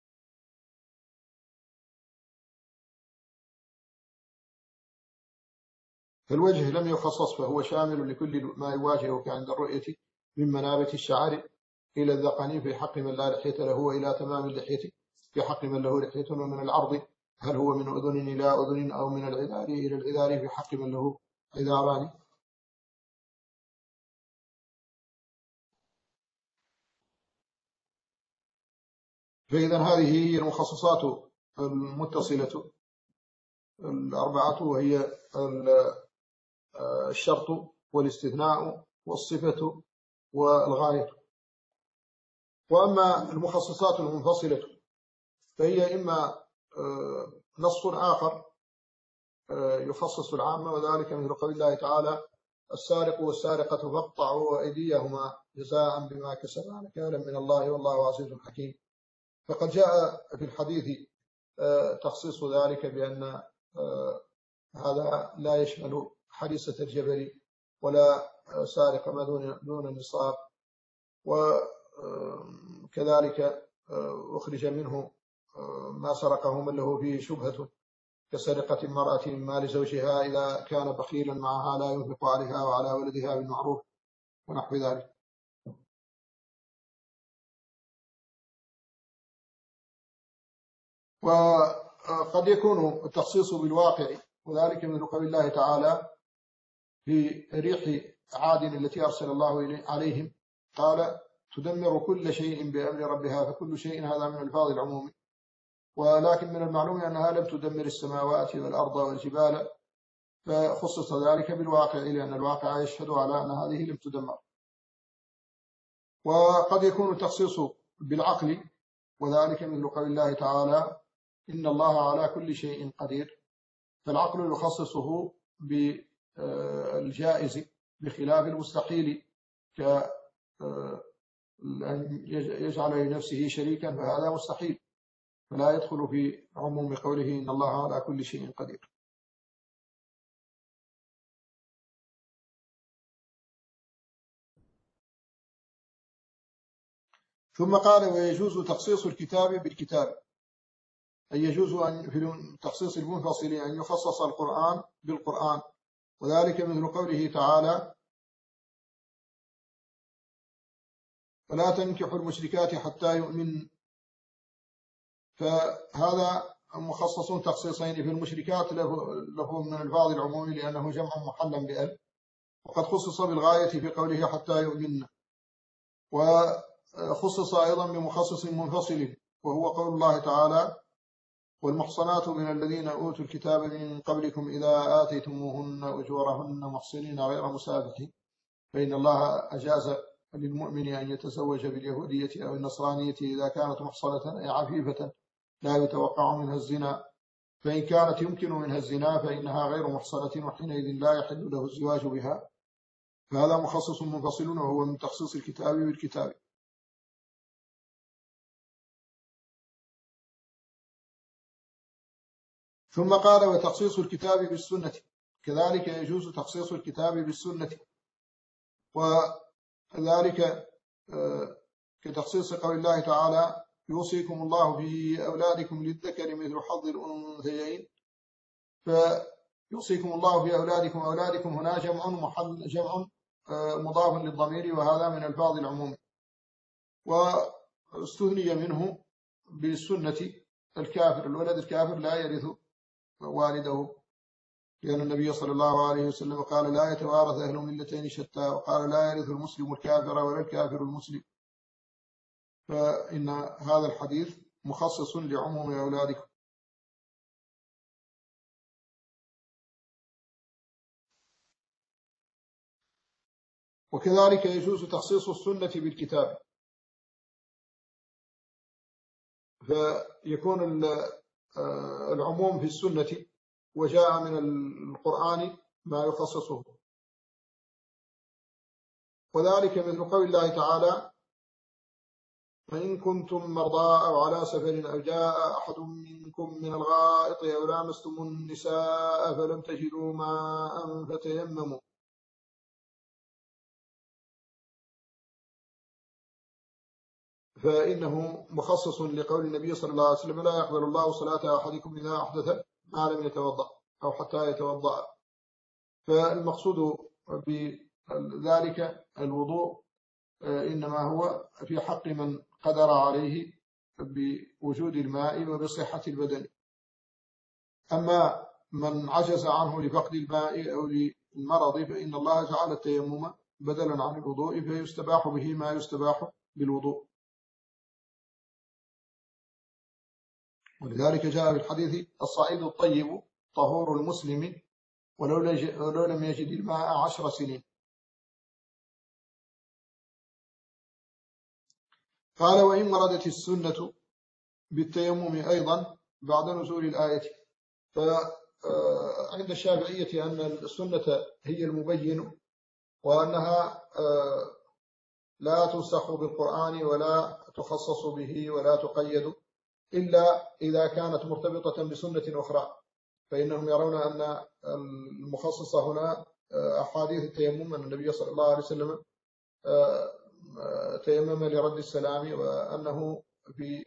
فالوجه لم يخصص، فهو شامل لكل ما يواجهك عند الرؤية من منابت الشعر إلى الذقن في حق من لا لحية له، وإلى تمام اللحية في حق من له لحية، ومن العرض هل هو من أذن إلى أذن أو من العذار إلى العذار في حق من له عذاران. فإذا هذه هي المخصصات المتصلة الأربعة، وهي الشرط والاستثناء والصفة والغاية. وأما المخصصات المنفصلة فهي إما نص آخر يخصص العامة، وذلك مثل قول الله تعالى السارق والسارقة فاقطعوا أيديهما جزاء بما كسبا نكالا من الله والله عزيز حكيم. فقد جاء في الحديث تخصيص ذلك بأن هذا لا يشمل حديثة الجبل ولا سارق ما دون النصاب، وكذلك أخرج منه ما سرقه من له فيه شبهة كسرقة المرأة من مال زوجها إذا كان بخيلا معها لا ينفق عليها وعلى ولدها بالمعروف ونحو ذلك. وقد يكون التخصيص بالواقع، وذلك من قول الله تعالى في ريح عاد التي أرسل الله عليهم قال تدمر كل شيء بأمر ربها، فكل شيء هذا من الفاظ العموم، ولكن من المعلوم أنها لم تدمر السماوات والأرض والجبال، فخصص ذلك بالواقع لأن الواقع يشهد على أن هذه لم تدمر. وقد يكون التخصيص بالعقل، وذلك مثل قول الله تعالى إن الله على كل شيء قدير، فالعقل يخصصه بالجائز بخلاف المستحيل كأن يجعل لنفسه شريكا، فهذا مستحيل فلا يدخل في عموم قوله إن الله على كل شيء قدير. ثم قال ويجوز تخصيص الكتاب بالكتاب، أي يجوز أن في تخصيص المنفصل أن يخصص القرآن بالقرآن، وذلك مثل قوله تعالى فلا تنكحوا المشركات حتى يؤمن، فهذا مخصص تخصيصين في المشركات له, له من الفاظ العموم لأنه جمع محلا بأل، وقد خصص بالغاية في قوله حتى يؤمن، وخصص أيضا بمخصص منفصل وهو قول الله تعالى والمحصنات من الذين أوتوا الكتاب من قبلكم إذا آتيتموهن أجورهن محصنين غير مسافحين، فإن الله أجاز للمؤمن أن يتزوج باليهودية أو النصرانية إذا كانت محصنة أي عفيفة لا يتوقع منها الزنا، فإن كانت يمكن منها الزنا فإنها غير محصنة وحينئذ لا يحل له الزواج بها، فهذا مخصص منفصل وهو من تخصيص الكتاب بالكتاب. ثم قال وتخصيص الكتاب بالسنة، كذلك يجوز تخصيص الكتاب بالسنة، وذلك كتخصيص قول الله تعالى يوصيكم الله في أولادكم للذكر مثل حظ الأنثيين. فيوصيكم الله في أولادكم، أولادكم هنا جمع محل جمع مضاف للضمير، وهذا من ألفاظ العموم. واستثني منه بالسنة الكافر، الولد الكافر لا يرث والده، لأن النبي صلى الله عليه وسلم قال لا يتوارث أهل ملتين شتى، وقال لا يرث المسلم الكافر ولا الكافر المسلم. فإن هذا الحديث مخصص لعموم أولادكم. وكذلك يجوز تخصيص السنة بالكتاب، فيكون العموم في السنة وجاء من القرآن ما يخصصه، وذلك مثل قول الله تعالى فإن كنتم مرضى أو على سفر أو جاء أحد منكم من الغائط أو لامستم النساء فلم تجدوا ماء فتيمموا. فإنه مخصص لقول النبي صلى الله عليه وسلم لا يقبل الله صلاة أحدكم إذا أحدث ما لم يتوضأ أو حتى يتوضأ. فالمقصود بذلك الوضوء إنما هو في حق من قدر عليه بوجود الماء وبصحة البدن. أما من عجز عنه لفقد الماء أو للمرض فإن الله جعل التيمم بدلا عن الوضوء، فيستباح به ما يستباح بالوضوء. ولذلك جاء في الحديث الصعيد الطيب طهور المسلم ولو لم يجد الماء عشر سنين. قال وإن وردت السنة بالتيمم أيضا بعد نزول الآية. فعند الشافعية أن السنة هي المبين، وأنها لا تنسخ بالقرآن ولا تخصص به ولا تقيد إلا إذا كانت مرتبطة بسنة أخرى، فإنهم يرون أن المخصص هنا أحاديث التيمم، أن النبي صلى الله عليه وسلم تيمم لرد السلام، وأنه في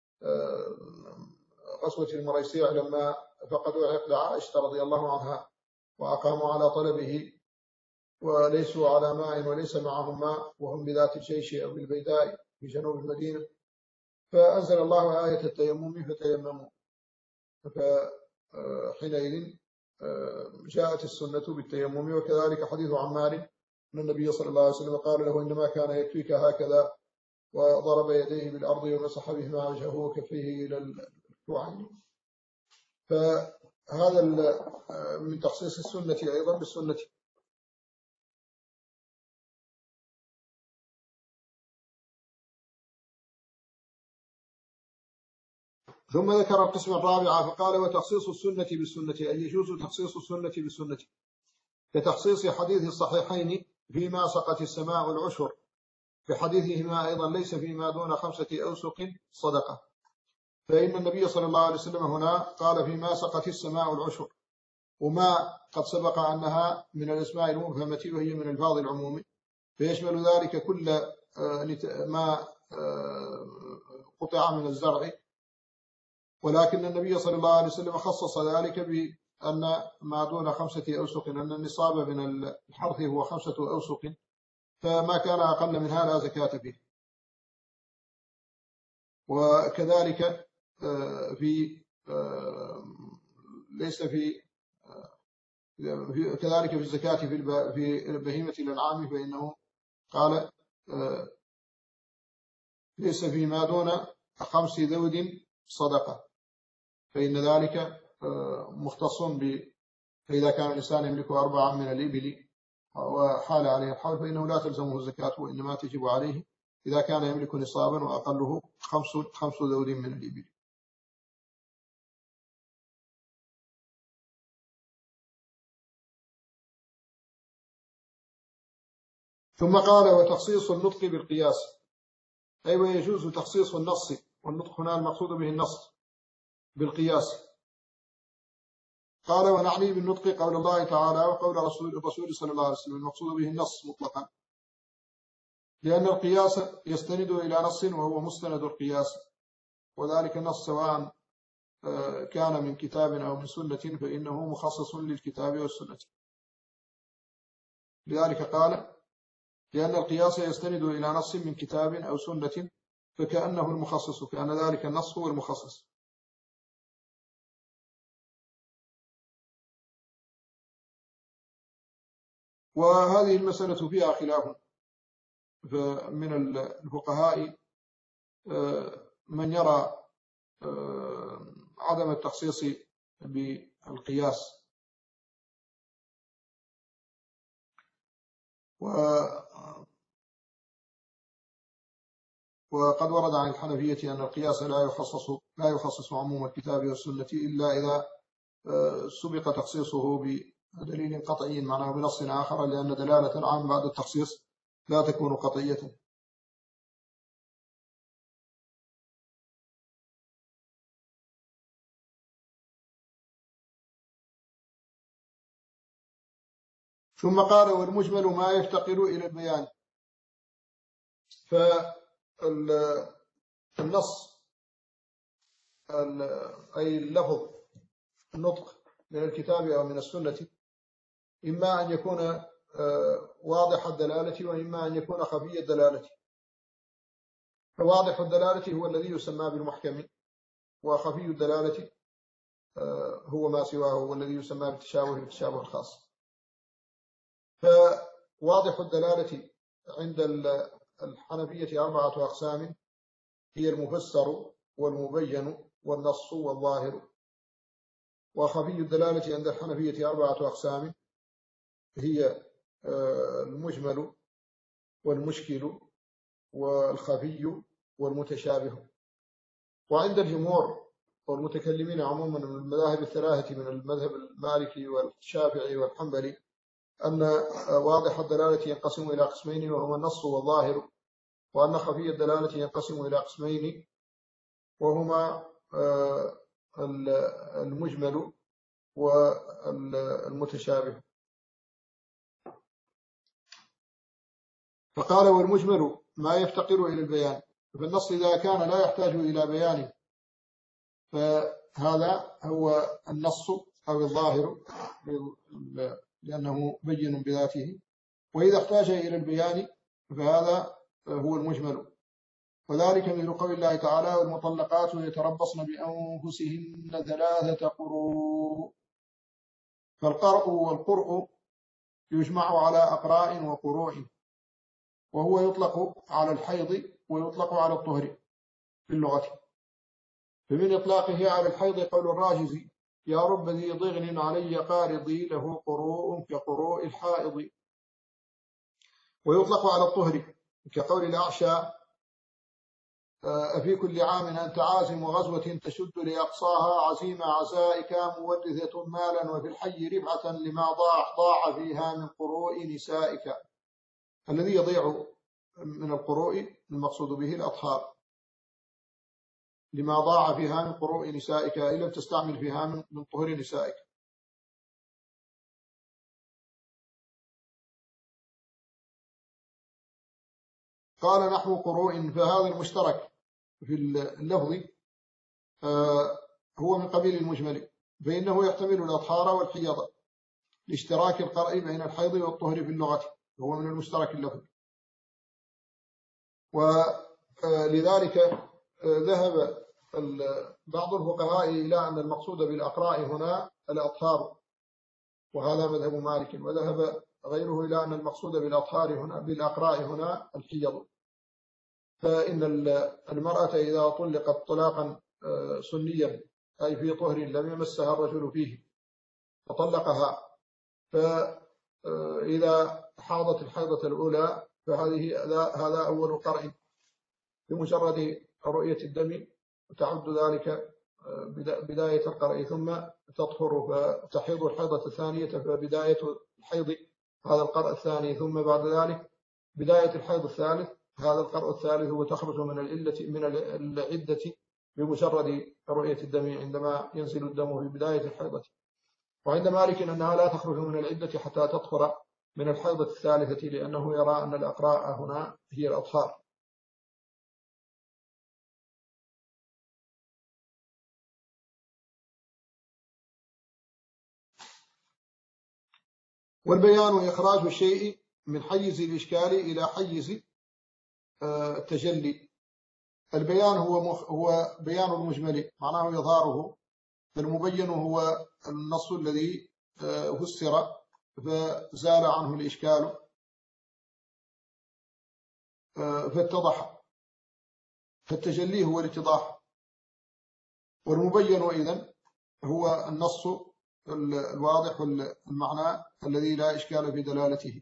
غزوة المريسيع لما فقدوا عقد عائشة رضي الله عنها وأقاموا على طلبه وليسوا على ماء وليس معهم ماء وهم بذات الجيش أو بالبيداء في جنوب المدينة، فأنزل الله آية التيمم فتيمموا. فحينئذ جاءت السنة بالتيمم. وكذلك حديث عمار أن النبي صلى الله عليه وسلم قال له إنما كان يكفيك هكذا، وضرب يديه بالأرض ومسح بهما وجهه وكفيه إلى الكوعين. فهذا من تخصيص السنة أيضا بالسنة. ثم ذكر القسم الرابع فقال وتخصيص السنة بالسنة، أي يجوز تخصيص السنة بالسنة، كتخصيص حديث الصحيحين فيما سقت السماء العشر، في حديثهما أيضا ليس فيما دون خمسة أوسق صدقة. فإن النبي صلى الله عليه وسلم هنا قال فيما سقت السماء العشر، وما قد سبق أنها من الأسماء المبهمة وهي من الفاظ العموم، فيشمل ذلك كل ما قطع من الزرع. ولكن النبي صلى الله عليه وسلم خصص ذلك بأن ما دون خمسة أوسق، أن النصاب من الحرث هو خمسة أوسق، فما كان أقل منها لا زكاة فيه. وكذلك في ليس في كذلك في الزكاة في بهيمة الأنعام، فإنه قال ليس فيما دون خمس ذود صدقة، فإن ذلك مختص ب فإذا كان الإنسان يملك أربعة من الإبل وحال عليه الحول فإنه لا تلزمه الزكاة، وإنما تجب عليه إذا كان يملك نصابا وأقله خمس خمس ذود من الإبل. ثم قال وتخصيص النطق بالقياس، أي أيوة ويجوز تخصيص النص، والنطق هنا المقصود به النص بالقياس. قال ونعني بالنطق قول الله تعالى وقول رسول الرسول صلى الله عليه وسلم، المقصود به النص مطلقا، لأن القياس يستند إلى نص وهو مستند القياس. وذلك النص سواء كان من كتاب أو من سنة فإنه مخصص للكتاب والسنة. لذلك قال لأن القياس يستند إلى نص من كتاب أو سنة فكأنه المخصص، كأن ذلك النص هو المخصص. وهذه المسألة فيها خلاف من الفقهاء، من يرى عدم التخصيص بالقياس، وقد ورد عن الحنفية أن القياس لا يخصص لا يخصص عموم الكتاب والسنة إلا إذا سبق تخصيصه بدليل قطعي معناه بنص آخر، لأن دلالة العام بعد التخصيص لا تكون قطعية. ثم قال والمجمل ما يفتقر إلى البيان. فالنص أي اللفظ النطق من الكتاب أو من السنة إما أن يكون واضح الدلالة وإما أن يكون خفي الدلالة. فواضح الدلالة هو الذي يسمى بالمحكم، وخفي الدلالة هو ما سواه هو الذي يسمى بالتشابه بالتشابه الخاص. فواضح الدلالة عند الحنفية أربعة أقسام، هي المفسر والمبين والنص والظاهر. وخفي الدلالة عند الحنفية أربعة أقسام، هي المجمل والمشكل والخفي والمتشابه. وعند الجمهور والمتكلمين عموما من المذاهب الثلاثة من المذهب المالكي والشافعي والحنبلي أن واضح الدلالة ينقسم إلى قسمين وهما النص والظاهر، وأن خفي الدلالة ينقسم إلى قسمين وهما المجمل والمتشابه. فقال والمجمل ما يفتقر إلى البيان. فالنص إذا كان لا يحتاج إلى بيان فهذا هو النص أو الظاهر لأنه بين بذاته، وإذا احتاج إلى البيان فهذا هو المجمل. وذلك مثل قول الله تعالى والمطلقات يتربصن بأنفسهن ثلاثة قروء. فالقرء والقرء يجمع على أقراء وقروء، وهو يطلق على الحيض ويطلق على الطهر في اللغة. فمن إطلاقه على الحيض قول الراجز يا رب ذي ضغن علي قارضي له قروء كقروء الحائض. ويطلق على الطهر كقول الأعشى أفي كل عام أنت عازم غزوة تشد لأقصاها عزيمة عزائك مورثة مالا وفي الحي ربعة لما ضاع ضاع فيها من قروء نسائك. الذي يضيع من القروء المقصود به الأطهار، لما ضاع فيها من قروء نسائك إن لم تستعمل فيها من طهر نسائك. قال نحو قروء، فهذا المشترك في اللفظ هو من قبيل المجمل، فإنه يحتمل الأطهار والحيض لاشتراك القرء بين الحيض والطهر في اللغة، هو من المشترك اللفظ. ولذلك ذهب بعض الفقهاء إلى أن المقصود بالأقراء هنا الأطهار، وهذا مذهب مالك. وذهب غيره إلى أن المقصود بالأطهار هنا بالأقراء هنا الحيض. فإن المرأة إذا طلقت طلاقا سنيا أي في طهر لم يمسها الرجل فيه فطلقها، فإذا حاضت الحيضة الأولى فهذه هذا أول قرء بمجرد رؤية الدم، وتعد ذلك بداية القرء، ثم تطهر فتحيض الحيضة الثانية، فبداية الحيض هذا القرء الثاني، ثم بعد ذلك بداية الحيض الثالث هذا القرء الثالث، وتخرج من العدة من العدة بمجرد رؤية الدم عندما ينزل الدم في بداية الحيضة. وعند مالك أنها لا تخرج من العدة حتى تطهر من الحيضة الثالثة، لأنه يرى أن الأقراء هنا هي الأطهار. والبيان إخراج الشيء من حيز الإشكال إلى حيز التجلي. البيان هو هو بيان المجمل، معناه إظهاره. فالمبين هو النص الذي فسر فزال عنه الإشكال فاتضح، فالتجلي هو الاتضاح. والمبين إذن هو النص الواضح المعنى الذي لا إشكال في دلالته.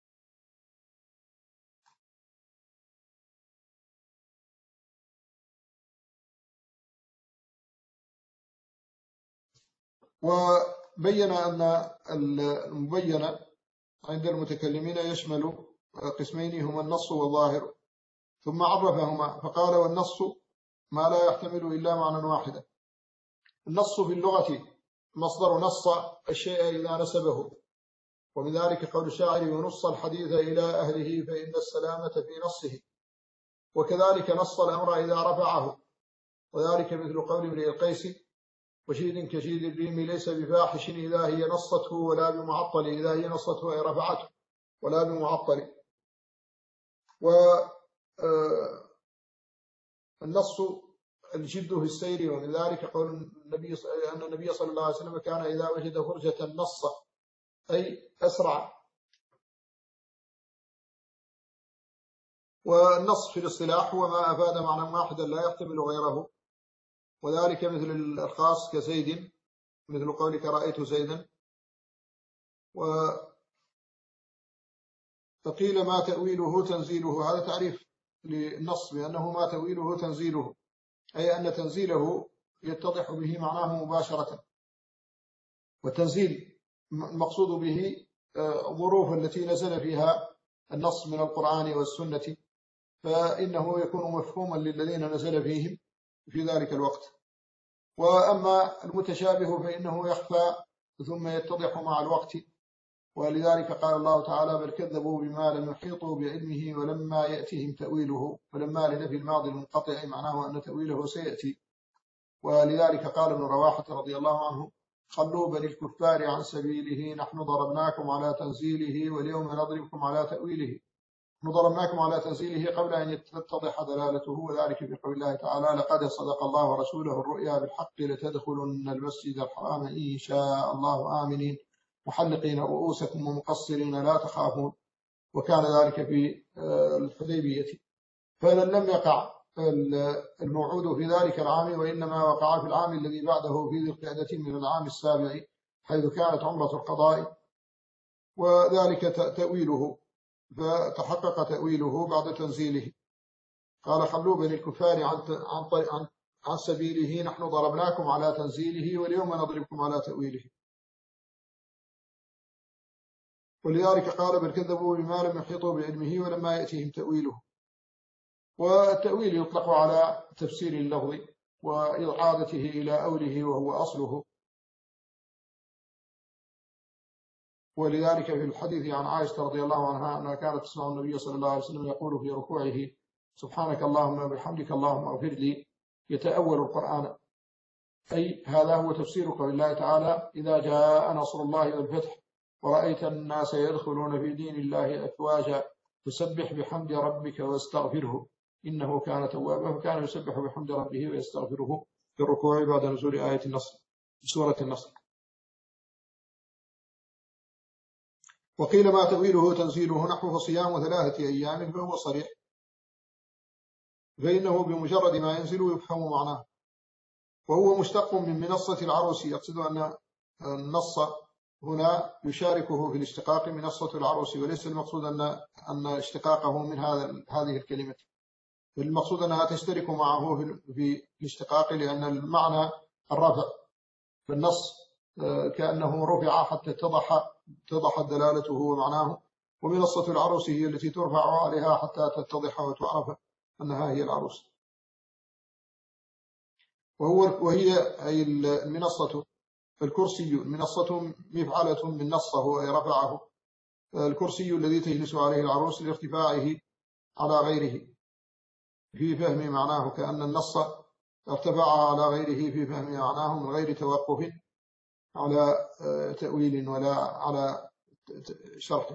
وبين أن المبين عند المتكلمين يشمل قسمين هما النص والظاهر، ثم عرفهما فقال: والنص ما لا يحتمل إلا معنى واحدا. النص في اللغة مصدر نص الشيء إذا نسبه، ومن ذلك قول الشاعر: ونص الحديث إلى أهله فإن السلامة في نصه. وكذلك نص الأمر إذا رفعه، وذلك مثل قول امرئ القيس: وشيد كشيد الريم ليس بفاحش إذا هي نصته، ولا بمعطل إذا هي نصته أي رفعته، ولا بمعطل. والنص الجد في السير، ومن ذلك قول النبي أن النبي صلى الله عليه وسلم كان إذا وجد فرجة نص أي أسرع. والنص في الاصطلاح هو ما أفاد معنى واحدا لا يحتمل غيره، وذلك مثل الخاص كزيد، مثل قولك رأيت زيدا. فقيل ما تأويله تنزيله، هذا تعريف للنص بأنه ما تأويله تنزيله، أي أن تنزيله يتضح به معناه مباشرة. والتنزيل المقصود به الظروف التي نزل فيها النص من القرآن والسنة، فإنه يكون مفهوما للذين نزل فيهم في ذلك الوقت. وأما المتشابه فإنه يخفى ثم يتضح مع الوقت، ولذلك قال الله تعالى: بل كذبوا بما لم يحيطوا بعلمه ولما يأتيهم تأويله. ولما لنفي الماضي المنقطع معناه أن تأويله سيأتي. ولذلك قال ابن رواحة رضي الله عنه: خلوا بني الكفار عن سبيله، نحن ضربناكم على تنزيله واليوم نضربكم على تأويله. ضربناكم على تنزيله قبل أن تتضح دلالته، وذلك في قول الله تعالى: لقد صدق الله ورسوله الرؤيا بالحق لتدخلن المسجد الحرام إن شاء الله آمنين محلقين رؤوسكم ومقصرين لا تخافون. وكان ذلك في الحديبية. فلم يقع الموعود في ذلك العام، وإنما وقع في العام الذي بعده في ذي القعدة من العام السابع، حيث كانت عمرة القضاء، وذلك تأويله، فتحقق تأويله بعد تنزيله. قال: خلوا بني الكفار عن عن عن سبيله، نحن ضربناكم على تنزيله واليوم نضربكم على تأويله. ولذلك قال: بل كذبوا بما لم يحيطوا بعلمه ولما يأتيهم تأويله. والتأويل يطلق على تفسير اللفظ وإعادته إلى أوله وهو أصله. ولذلك في الحديث عن عائشة رضي الله عنها أنها كانت تسمع النبي صلى الله عليه وسلم يقول في ركوعه: سبحانك اللهم وبحمدك اللهم اغفر لي، يتأول القرآن. أي هذا هو تفسير قول الله تعالى: إذا جاء نصر الله والفتح ورأيت الناس يدخلون في دين الله أفواجا فسبح بحمد ربك واستغفره إنه كان توابا. فكان يسبح بحمد ربه ويستغفره في الركوع بعد نزول آية النصر سورة النصر. وقيل ما تأويله تنزيله نحو صيام ثلاثة أيام، فهو صريح، فإنه بمجرد ما ينزل يفهم معناه. وهو مشتق من منصة العروس، يقصد أن النص هنا يشاركه في الاشتقاق منصة العروس، وليس المقصود أن أن اشتقاقه من هذا هذه الكلمة، المقصود أنها تشترك معه في الاشتقاق، لأن المعنى الرفع في النص كأنه رفع حتى اتضح اتضحت دلالته ومعناه، ومنصة العروس هي التي ترفع عليها حتى تتضح وتعرف أنها هي العروس. وهو وهي أي المنصة الكرسي، المنصة مفعلة من نصه أي رفعه، الكرسي الذي تجلس عليه العروس لارتفاعه على غيره في فهم معناه، كأن النص ارتفع على غيره في فهم معناه من غير توقف على تأويل ولا على شرحه.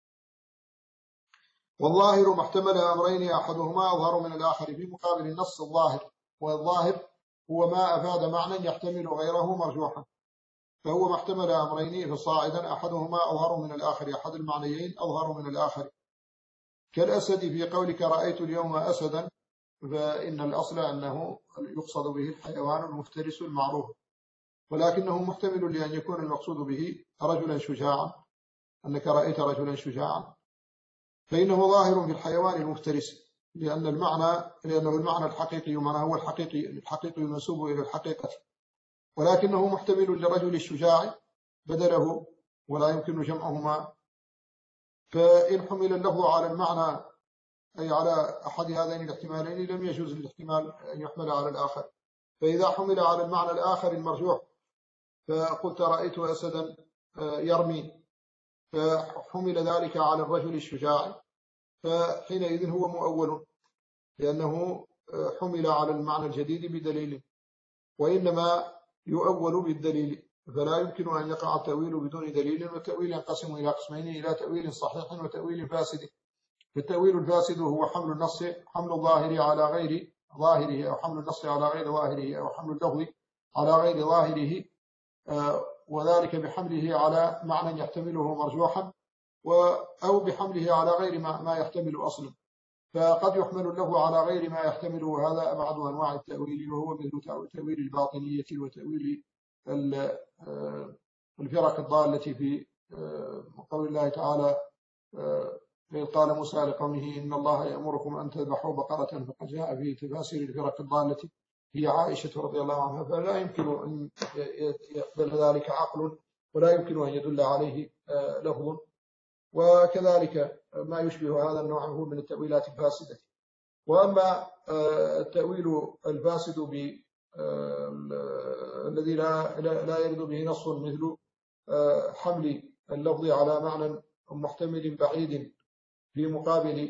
والظاهر ما احتمل أمرين أحدهما أظهر من الآخر في مقابل النص الظاهر، والظاهر هو ما أفاد معنى يحتمل غيره مرجوحا، فهو ما احتمل أمرين فصاعدا أحدهما أظهر من الآخر، أحد المعنيين أظهر من الآخر، كالأسد في قولك رأيت اليوم أسدا، فإن الأصل أنه يقصد به الحيوان المفترس المعروف، ولكنه محتمل لأن يكون المقصود به رجلا شجاعا، أنك رأيت رجلا شجاعا، فإنه ظاهر في الحيوان المفترس، لأن المعنى لأنه المعنى الحقيقي معنى هو الحقيقي الحقيقي المنسوب إلى الحقيقة، ولكنه محتمل لرجل الشجاع بدله، ولا يمكن جمعهما. فإن حمل اللفظ على المعنى أي على أحد هذين الاحتمالين لم يجوز الاحتمال أن يحمل على الآخر، فإذا حمل على المعنى الآخر المرجوح فقلت رأيت أسدا يرمي، فحمل ذلك على الرجل الشجاع، فحينئذ هو مؤول، لأنه حمل على المعنى الجديد بدليل، وإنما يؤول بالدليل، فلا يمكن أن يقع التأويل بدون دليل، والتأويل ينقسم إلى قسمين، إلى تأويل صحيح وتأويل فاسد. فالتأويل الفاسد هو حمل النص حمل الظاهر على غير ظاهره، أو حمل النص على غير ظاهره، أو حمل اللفظ على غير ظاهره، وذلك بحمله على معنى يحتمله مرجوحا، أو بحمله على غير ما يحتمل أصلا، فقد يحمل له على غير ما يحتمله، هذا أبعد أنواع التأويل، وهو مثل تأويل الباطنية وتأويل الفرق الضالة في قول الله تعالى إذ قال موسى لقومه إن الله يأمركم أن تذبحوا بقرة، فقد جاء في تفاسير الفرق الضالة هي عائشة رضي الله عنها، فلا يمكن أن يقبل ذلك عقل، ولا يمكن أن يدل عليه لفظ. وكذلك ما يشبه هذا النوع هو من التأويلات الفاسدة. وأما التأويل الفاسد الذي لا لا يرد به نص، مثل حمل اللفظ على معنى محتمل بعيد في مقابل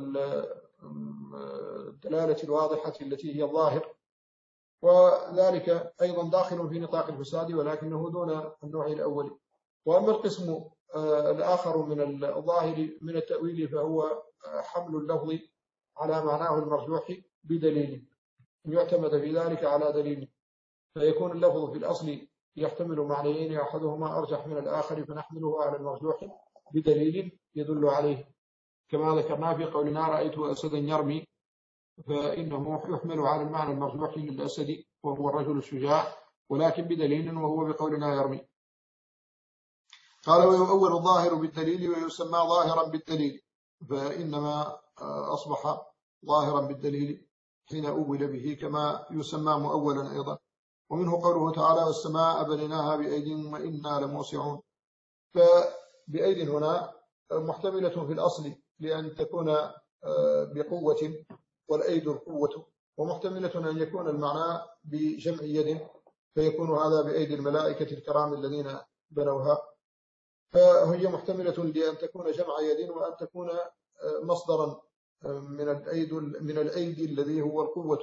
الدلالة الواضحة التي هي الظاهر، وذلك أيضا داخل في نطاق الفساد، ولكنه دون النوع الأول. وأما القسم الآخر من الظاهر من التأويل فهو حمل اللفظ على معناه المرجوح بدليل، يعتمد في ذلك على دليل، فيكون اللفظ في الأصل يحتمل معنيين أحدهما أرجح من الآخر، فنحمله على المرجوح بدليل يدل عليه، كما ذكرنا في قولنا رأيت أسدا يرمي، فإنه يحمل على المعنى المرجوح للأسد وهو الرجل الشجاع، ولكن بدليل وهو بقولنا يرمي. قال ويؤول الظاهر بالدليل ويسمى ظاهرا بالدليل، فإنما أصبح ظاهرا بالدليل حين أول به، كما يسمى مؤولا أيضا. ومنه قوله تعالى والسماء بنيناها بأيد وإنا لموسعون، فبأيد هنا محتملة في الأصل لأن تكون بقوة، والأيد القوة، ومحتملة أن يكون المعنى بجمع يد، فيكون هذا بأيدي الملائكة الكرام الذين بنوها، فهي محتملة لأن تكون جمع يد، وأن تكون مصدرا من الأيد من الأيدي الذي هو القوة.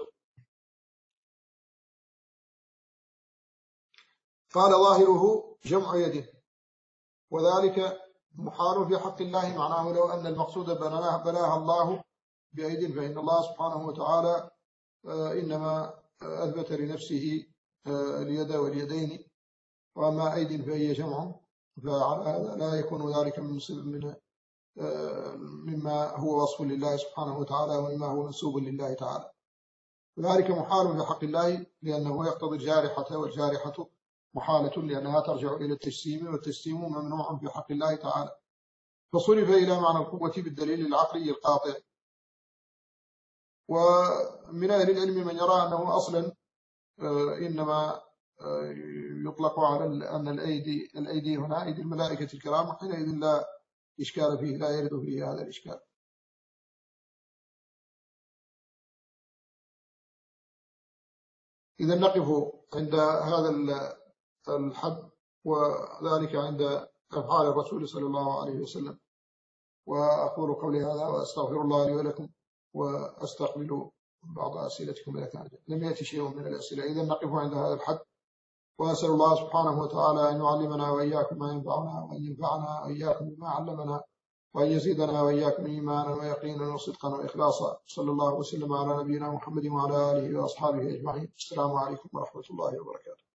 قال ظاهره جمع يد، وذلك محال في حق الله، معناه لو أن المقصود بناها الله بأيد، فإن الله سبحانه وتعالى إنما أثبت لنفسه اليد واليدين، وأما أيد فهي جمع، فعلى لا يكون ذلك من مما هو وصف لله سبحانه وتعالى، ومما هو منسوب لله تعالى. ذلك محال في حق الله لأنه يقتضي الجارحة، والجارحة محالة لأنها ترجع إلى التجسيم، والتجسيم ممنوع في حق الله تعالى، فصرف إلى معنى القوة بالدليل العقلي القاطع. ومن أهل العلم من يرى أنه أصلا إنما يطلق على أن الأيدي الأيدي هنا أيدي الملائكة الكرام، وحينئذ لا إشكال فيه، لا يرد فيه هذا الإشكال. إذا نقف عند هذا الحد، وذلك عند أفعال الرسول صلى الله عليه وسلم. وأقول قولي هذا وأستغفر الله لي ولكم، وأستقبل بعض أسئلتكم إذا كانت لم يأتي شيء من الأسئلة. إذا نقف عند هذا الحد، وأسأل الله سبحانه وتعالى أن يعلمنا وإياكم ما ينفعنا، وأن ينفعنا وإياكم بما علمنا، وأن يزيدنا وإياكم إيمانا ويقينا وصدقا وإخلاصا. صلى الله وسلم على نبينا محمد وعلى آله وأصحابه أجمعين. السلام عليكم ورحمة الله وبركاته.